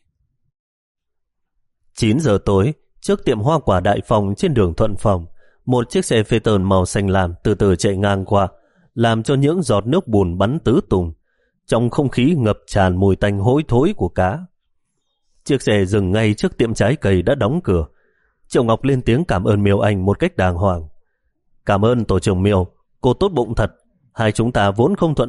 S1: chín giờ tối, trước tiệm hoa quả Đại Phong trên đường Thuận Phong, một chiếc xe phê tơn màu xanh lam từ từ chạy ngang qua, làm cho những giọt nước bùn bắn tứ tung. Trong không khí ngập tràn mùi tanh hôi thối của cá. Chiếc xe dừng ngay trước tiệm trái cây đã đóng cửa. Triệu Ngọc lên tiếng cảm ơn Miêu Anh một cách đàng hoàng. Cảm ơn Tổ trưởng Miêu, cô tốt bụng thật. Hai chúng ta vốn không thuận đường,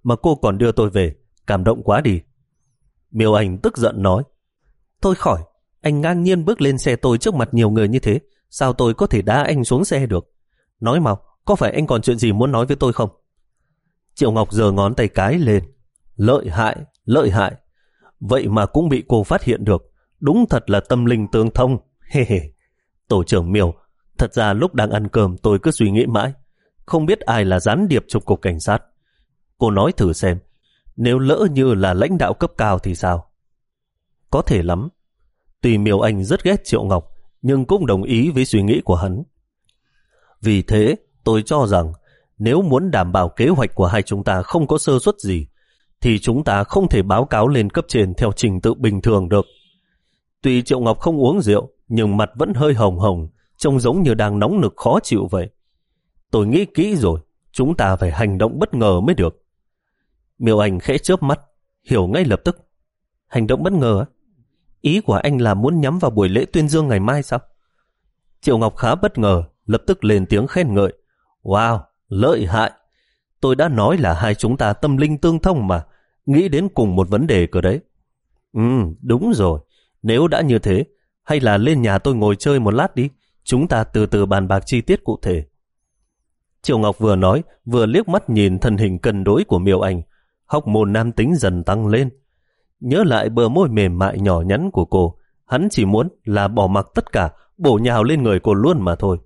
S1: mà cô còn đưa tôi về, cảm động quá đi. Miêu Anh tức giận nói, thôi khỏi, anh ngang nhiên bước lên xe tôi trước mặt nhiều người như thế, sao tôi có thể đá anh xuống xe được? Nói mau, có phải anh còn chuyện gì muốn nói với tôi không? Triệu Ngọc giơ ngón tay cái lên, lợi hại, lợi hại, vậy mà cũng bị cô phát hiện được, đúng thật là tâm linh tương thông, hê hê. Tổ trưởng Miêu, thật ra lúc đang ăn cơm tôi cứ suy nghĩ mãi, không biết ai là gián điệp trong cục cảnh sát. Cô nói thử xem, nếu lỡ như là lãnh đạo cấp cao thì sao? Có thể lắm. Tuy Miêu Anh rất ghét Triệu Ngọc, nhưng cũng đồng ý với suy nghĩ của hắn. Vì thế, tôi cho rằng nếu muốn đảm bảo kế hoạch của hai chúng ta không có sơ suất gì, thì chúng ta không thể báo cáo lên cấp trên theo trình tự bình thường được. Tuy Triệu Ngọc không uống rượu, nhưng mặt vẫn hơi hồng hồng, trông giống như đang nóng nực khó chịu vậy. Tôi nghĩ kỹ rồi, chúng ta phải hành động bất ngờ mới được. Miêu Anh khẽ chớp mắt, hiểu ngay lập tức. Hành động bất ngờ á? Ý của anh là muốn nhắm vào buổi lễ tuyên dương ngày mai sao? Triệu Ngọc khá bất ngờ, lập tức lên tiếng khen ngợi. Wow, lợi hại. Tôi đã nói là hai chúng ta tâm linh tương thông mà, nghĩ đến cùng một vấn đề cơ đấy. Ừ, đúng rồi. Nếu đã như thế, hay là lên nhà tôi ngồi chơi một lát đi, chúng ta từ từ bàn bạc chi tiết cụ thể. Triệu Ngọc vừa nói, vừa liếc mắt nhìn thân hình cân đối của Miêu Anh, hóc môn nam tính dần tăng lên. Nhớ lại bờ môi mềm mại nhỏ nhắn của cô, hắn chỉ muốn là bỏ mặc tất cả, bổ nhào lên người cô luôn mà thôi.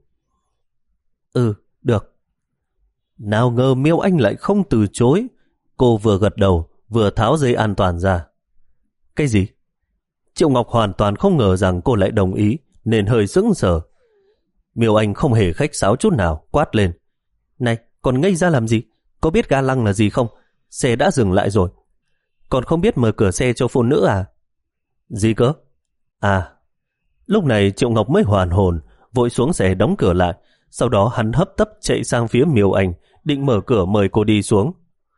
S1: Ừ, được. Nào ngờ Miêu Anh lại không từ chối. Cô vừa gật đầu, vừa tháo dây an toàn ra. Cái gì? Triệu Ngọc hoàn toàn không ngờ rằng cô lại đồng ý, nên hơi sững sờ. Miêu Anh không hề khách sáo chút nào, quát lên. Này, còn ngây ra làm gì? Có biết ga lăng là gì không? Xe đã dừng lại rồi. Còn không biết mở cửa xe cho phụ nữ à? Gì cơ? À, lúc này Triệu Ngọc mới hoàn hồn, vội xuống xe đóng cửa lại. Sau đó hắn hấp tấp chạy sang phía Miêu Anh, định mở cửa mời cô đi xuống.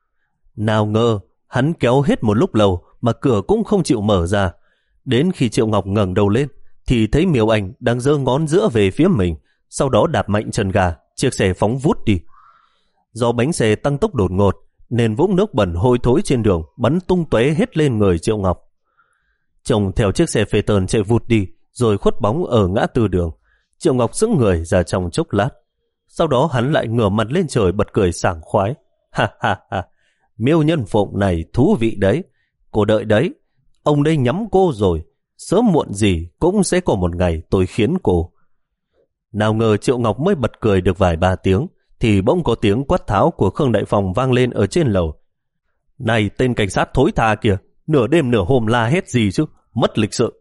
S1: Nào ngờ, hắn kéo hết một lúc lâu mà cửa cũng không chịu mở ra. Đến khi Triệu Ngọc ngẩng đầu lên, thì thấy Miêu Anh đang giơ ngón giữa về phía mình, sau đó đạp mạnh chân ga, chiếc xe phóng vút đi. Do bánh xe tăng tốc đột ngột, nên vũng nước bẩn hôi thối trên đường bắn tung tóe hết lên người Triệu Ngọc. Chồng theo chiếc xe phê tơn chạy vụt đi, rồi khuất bóng ở ngã tư đường. Triệu Ngọc sững người ra trong chốc lát. Sau đó hắn lại ngửa mặt lên trời bật cười sảng khoái. Ha ha ha, Miêu Nhân Phụng này thú vị đấy. Cô đợi đấy, ông đây nhắm cô rồi. Sớm muộn gì cũng sẽ có một ngày tôi khiến cô. Nào ngờ Triệu Ngọc mới bật cười được vài ba tiếng, thì bỗng có tiếng quát tháo của Khương Đại Phòng vang lên ở trên lầu. Này tên cảnh sát thối tha kìa, nửa đêm nửa hôm la hét gì chứ, mất lịch sự.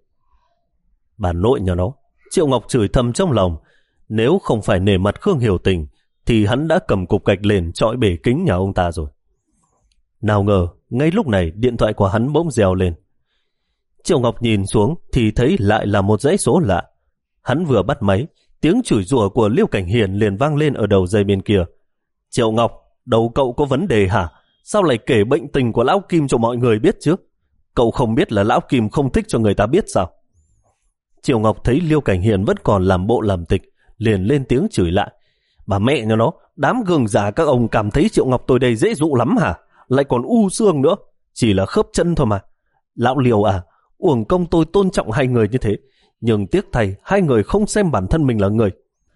S1: Bà nội nhà nó, Triệu Ngọc chửi thầm trong lòng. Nếu không phải nể mặt Khương Hiểu Tình, thì hắn đã cầm cục gạch lên chọi bể kính nhà ông ta rồi. Nào ngờ, ngay lúc này điện thoại của hắn bỗng reo lên. Triệu Ngọc nhìn xuống thì thấy lại là một dãy số lạ. Hắn vừa bắt máy, tiếng chửi rủa của Liêu Cảnh Hiền liền vang lên ở đầu dây bên kia. Triệu Ngọc, đầu cậu có vấn đề hả? Sao lại kể bệnh tình của Lão Kim cho mọi người biết chứ? Cậu không biết là Lão Kim không thích cho người ta biết sao? Triệu Ngọc thấy Liêu Cảnh Hiền vẫn còn làm bộ làm tịch, liền lên tiếng chửi lại. Bà mẹ nhà nó, đám gường già các ông cảm thấy Triệu Ngọc tôi đây dễ dụ lắm hả? Lại còn u xương nữa, chỉ là khớp chân thôi mà. Lão Liêu à, uổng công tôi tôn trọng hai người như thế, nhưng tiếc thay hai người không xem bản thân mình là người.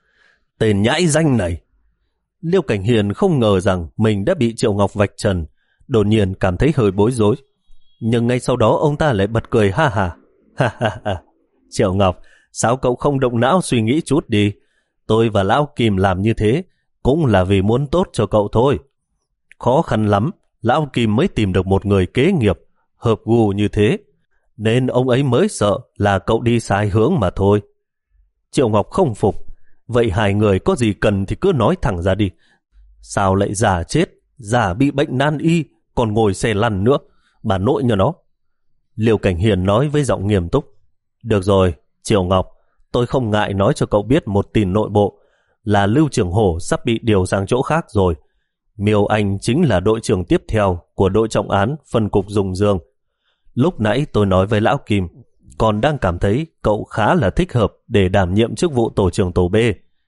S1: Tên nhãi danh này. Liêu Cảnh Hiền không ngờ rằng mình đã bị Triệu Ngọc vạch trần, đột nhiên cảm thấy hơi bối rối. Nhưng ngay sau đó ông ta lại bật cười ha ha. Ha ha ha. Triệu Ngọc, sao cậu không động não suy nghĩ chút đi? Tôi và Lão Kim làm như thế cũng là vì muốn tốt cho cậu thôi. Khó khăn lắm, Lão Kim mới tìm được một người kế nghiệp hợp gu như thế, nên ông ấy mới sợ là cậu đi sai hướng mà thôi. Triệu Ngọc không phục. Vậy hai người có gì cần thì cứ nói thẳng ra đi. Sao lại giả chết, giả bị bệnh nan y, còn ngồi xe lăn nữa, bà nội nhà nó. Liêu Cảnh Hiền nói với giọng nghiêm túc. Được rồi, Triệu Ngọc, tôi không ngại nói cho cậu biết một tin nội bộ, là Lưu Trường Hổ sắp bị điều sang chỗ khác rồi. Miêu Anh chính là đội trưởng tiếp theo của đội trọng án phân cục Dùng Dương. Lúc nãy tôi nói với Lão Kim, còn đang cảm thấy cậu khá là thích hợp để đảm nhiệm chức vụ tổ trưởng tổ B.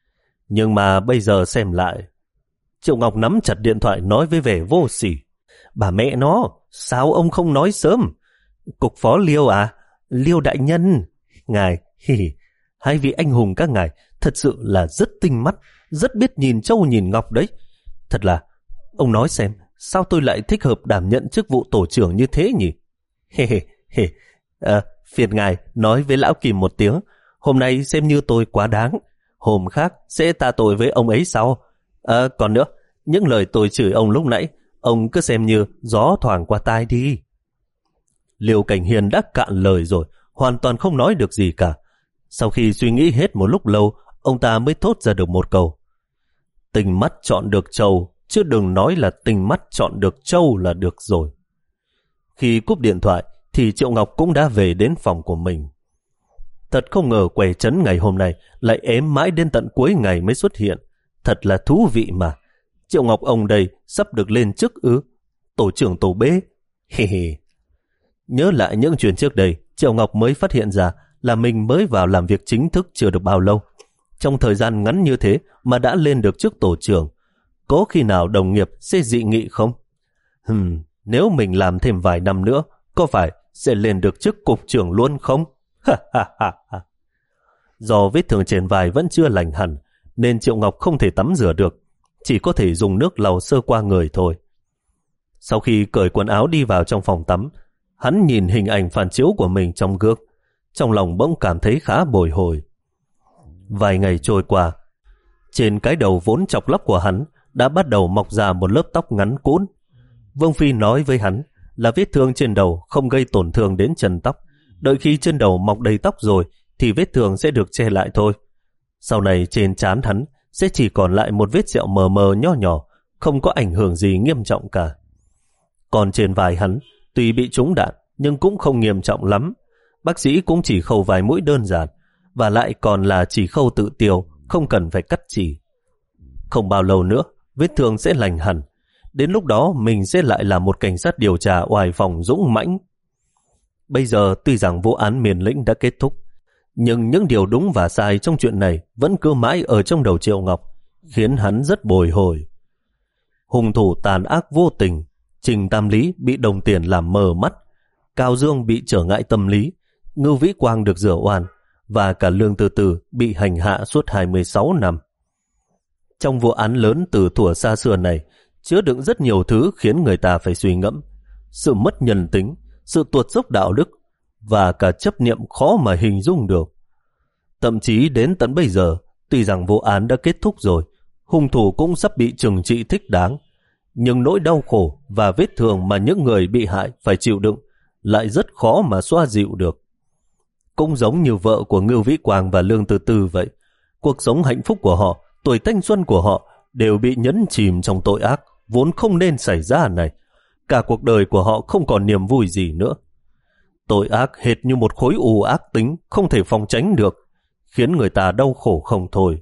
S1: Nhưng mà bây giờ xem lại. Triệu Ngọc nắm chặt điện thoại nói với vẻ vô sỉ. bà mẹ nó, sao ông không nói sớm? Cục phó Liêu à? Liêu đại nhân. Ngài, hi hi, hai vị anh hùng các ngài thật sự là rất tinh mắt, rất biết nhìn trâu nhìn ngọc đấy. Thật là, ông nói xem, sao tôi lại thích hợp đảm nhận chức vụ tổ trưởng như thế nhỉ? Hê hê hê, à, phiền ngài nói với lão Kìm một tiếng, hôm nay xem như tôi quá đáng, hôm khác sẽ tạ tội với ông ấy sau. À, còn nữa, những lời tôi chửi ông lúc nãy, ông cứ xem như gió thoảng qua tai đi. Liêu Cảnh Hiền đã cạn lời rồi, hoàn toàn không nói được gì cả. Sau khi suy nghĩ hết một lúc lâu, ông ta mới thốt ra được một câu. Tình mắt chọn được trâu, chứ đừng nói là tình mắt chọn được trâu là được rồi. Khi cúp điện thoại, thì Triệu Ngọc cũng đã về đến phòng của mình. Thật không ngờ quẻ trấn ngày hôm nay lại ém mãi đến tận cuối ngày mới xuất hiện. Thật là thú vị mà. Triệu Ngọc ông đây sắp được lên chức ư? Tổ trưởng tổ bế? Hì hì. Nhớ lại những chuyện trước đây, Triệu Ngọc mới phát hiện ra là mình mới vào làm việc chính thức chưa được bao lâu. Trong thời gian ngắn như thế mà đã lên được chức tổ trưởng. Có khi nào đồng nghiệp sẽ dị nghị không? Hừm, nếu mình làm thêm vài năm nữa, có phải sẽ lên được chức cục trưởng luôn không? Ha ha ha ha. Do vết thương trên vai vẫn chưa lành hẳn, nên Triệu Ngọc không thể tắm rửa được, chỉ có thể dùng nước lau sơ qua người thôi. Sau khi cởi quần áo đi vào trong phòng tắm, hắn nhìn hình ảnh phản chiếu của mình trong gương, trong lòng bỗng cảm thấy khá bồi hồi. Vài ngày trôi qua, trên cái đầu vốn chọc lóc của hắn đã bắt đầu mọc ra một lớp tóc ngắn cũn. Vương Phi nói với hắn là vết thương trên đầu không gây tổn thương đến chân tóc, đợi khi trên đầu mọc đầy tóc rồi thì vết thương sẽ được che lại thôi. Sau này trên trán hắn sẽ chỉ còn lại một vết sẹo mờ mờ nho nhỏ, không có ảnh hưởng gì nghiêm trọng cả. Còn trên vai hắn, tuy bị trúng đạn nhưng cũng không nghiêm trọng lắm. Bác sĩ cũng chỉ khâu vài mũi đơn giản, và lại còn là chỉ khâu tự tiêu, không cần phải cắt chỉ. Không bao lâu nữa, vết thương sẽ lành hẳn. Đến lúc đó mình sẽ lại là một cảnh sát điều tra oai phong dũng mãnh. Bây giờ tuy rằng vụ án Miền Lĩnh đã kết thúc, nhưng những điều đúng và sai trong chuyện này vẫn cứ mãi ở trong đầu Triệu Ngọc, khiến hắn rất bồi hồi. Hung thủ tàn ác vô tình, Trình Tam Lý bị đồng tiền làm mờ mắt, Cao Dương bị trở ngại tâm lý, Ngưu Vĩ Quang được rửa oan, và cả Lương Từ Từ bị hành hạ suốt hai mươi sáu năm. Trong vụ án lớn từ thuở xa xưa này, chứa đựng rất nhiều thứ khiến người ta phải suy ngẫm. Sự mất nhân tính, sự tuột dốc đạo đức, và cả chấp niệm khó mà hình dung được. Thậm chí đến tận bây giờ, tuy rằng vụ án đã kết thúc rồi, hung thủ cũng sắp bị trừng trị thích đáng, nhưng nỗi đau khổ và vết thương mà những người bị hại phải chịu đựng lại rất khó mà xoa dịu được. Cũng giống như vợ của Ngưu Vĩ Quang và Lương Từ Từ vậy, cuộc sống hạnh phúc của họ, tuổi thanh xuân của họ đều bị nhấn chìm trong tội ác vốn không nên xảy ra này. Cả cuộc đời của họ không còn niềm vui gì nữa. Tội ác hệt như một khối u ác tính không thể phòng tránh được, khiến người ta đau khổ không thôi.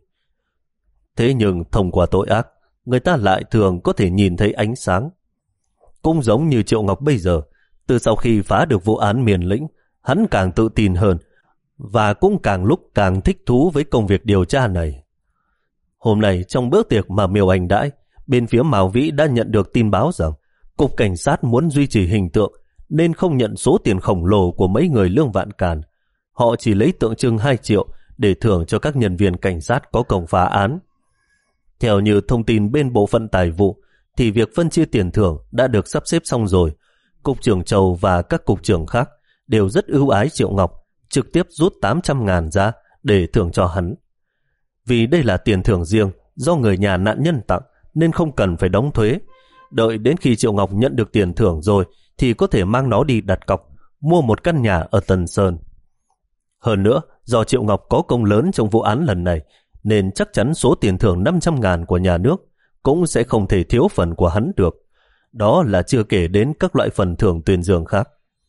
S1: Thế nhưng thông qua tội ác, người ta lại thường có thể nhìn thấy ánh sáng. Cũng giống như Triệu Ngọc bây giờ, từ sau khi phá được vụ án Miền Lĩnh, hắn càng tự tin hơn, và cũng càng lúc càng thích thú với công việc điều tra này. Hôm nay trong bữa tiệc mà Miêu Anh đãi, bên phía Mao Vĩ đã nhận được tin báo rằng Cục Cảnh sát muốn duy trì hình tượng nên không nhận số tiền khổng lồ của mấy người Lương Vạn Càn. Họ chỉ lấy tượng trưng hai triệu để thưởng cho các nhân viên cảnh sát có công phá án. Theo như thông tin bên bộ phận tài vụ, thì việc phân chia tiền thưởng đã được sắp xếp xong rồi. Cục trưởng Châu và các cục trưởng khác đều rất ưu ái Triệu Ngọc, trực tiếp rút tám trăm ngàn ra để thưởng cho hắn. Vì đây là tiền thưởng riêng do người nhà nạn nhân tặng nên không cần phải đóng thuế. Đợi đến khi Triệu Ngọc nhận được tiền thưởng rồi thì có thể mang nó đi đặt cọc, mua một căn nhà ở Tân Sơn. Hơn nữa, do Triệu Ngọc có công lớn trong vụ án lần này, nên chắc chắn số tiền thưởng năm trăm ngàn của nhà nước cũng sẽ không thể thiếu phần của hắn được. Đó là chưa kể đến các loại phần thưởng tuyên dương khác.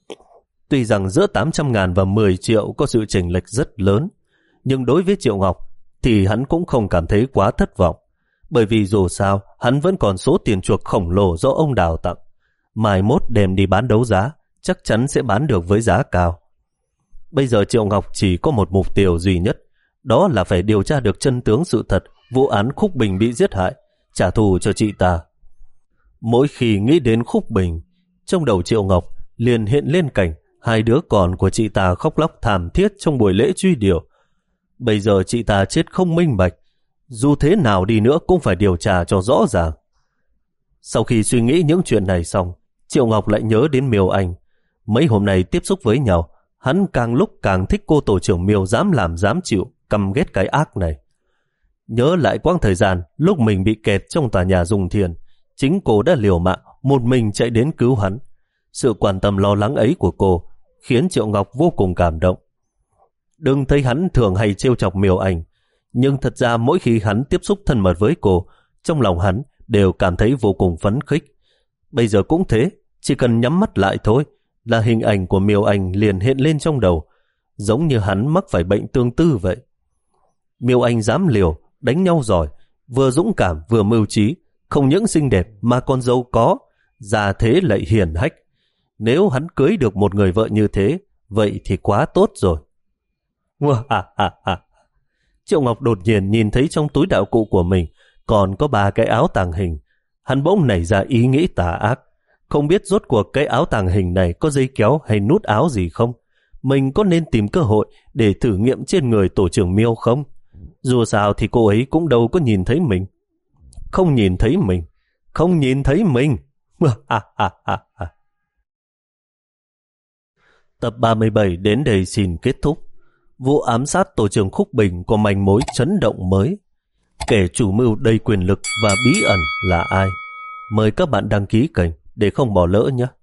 S1: Tuy rằng giữa tám trăm ngàn và mười triệu có sự chênh lệch rất lớn, nhưng đối với Triệu Ngọc thì hắn cũng không cảm thấy quá thất vọng, bởi vì dù sao hắn vẫn còn số tiền chuộc khổng lồ do ông Đào tặng. Mai mốt đem đi bán đấu giá, chắc chắn sẽ bán được với giá cao. Bây giờ Triệu Ngọc chỉ có một mục tiêu duy nhất, đó là phải điều tra được chân tướng sự thật vụ án Khúc Bình bị giết hại, trả thù cho chị ta. Mỗi khi nghĩ đến Khúc Bình, trong đầu Triệu Ngọc liền hiện lên cảnh hai đứa con của chị ta khóc lóc thảm thiết trong buổi lễ truy điệu. Bây giờ chị ta chết không minh bạch, dù thế nào đi nữa cũng phải điều tra cho rõ ràng. Sau khi suy nghĩ những chuyện này xong, Triệu Ngọc lại nhớ đến Miêu Anh. Mấy hôm nay tiếp xúc với nhau, hắn càng lúc càng thích cô tổ trưởng Miêu dám làm dám chịu, căm ghét cái ác này. Nhớ lại quãng thời gian lúc mình bị kẹt trong tòa nhà Dung Thiên, chính cô đã liều mạng một mình chạy đến cứu hắn. Sự quan tâm lo lắng ấy của cô khiến Triệu Ngọc vô cùng cảm động. Đừng thấy hắn thường hay trêu chọc Miêu Anh, nhưng thật ra mỗi khi hắn tiếp xúc thân mật với cô, trong lòng hắn đều cảm thấy vô cùng phấn khích. Bây giờ cũng thế, chỉ cần nhắm mắt lại thôi là hình ảnh của Miêu Anh liền hiện lên trong đầu, giống như hắn mắc phải bệnh tương tư vậy. Miêu Anh dám liều, đánh nhau giỏi, vừa dũng cảm vừa mưu trí, không những xinh đẹp mà còn giàu có, già thế lại hiền hách. Nếu hắn cưới được một người vợ như thế, vậy thì quá tốt rồi. À, à, à. Triệu Ngọc đột nhiên nhìn thấy trong túi đạo cụ của mình còn có ba cái áo tàng hình. Hắn bỗng nảy ra ý nghĩ tà ác. Không biết rốt cuộc cái áo tàng hình này có dây kéo hay nút áo gì không? Mình có nên tìm cơ hội để thử nghiệm trên người tổ trưởng Miêu không? Dù sao thì cô ấy cũng đâu có nhìn thấy mình. Không nhìn thấy mình. Không nhìn thấy mình. À, à, à, à. Tập ba mươi bảy đến đây xin kết thúc. Vụ ám sát tổ trưởng Khúc Bình có manh mối chấn động mới. Kẻ chủ mưu đầy quyền lực và bí ẩn là ai? Mời các bạn đăng ký kênh để không bỏ lỡ nhé.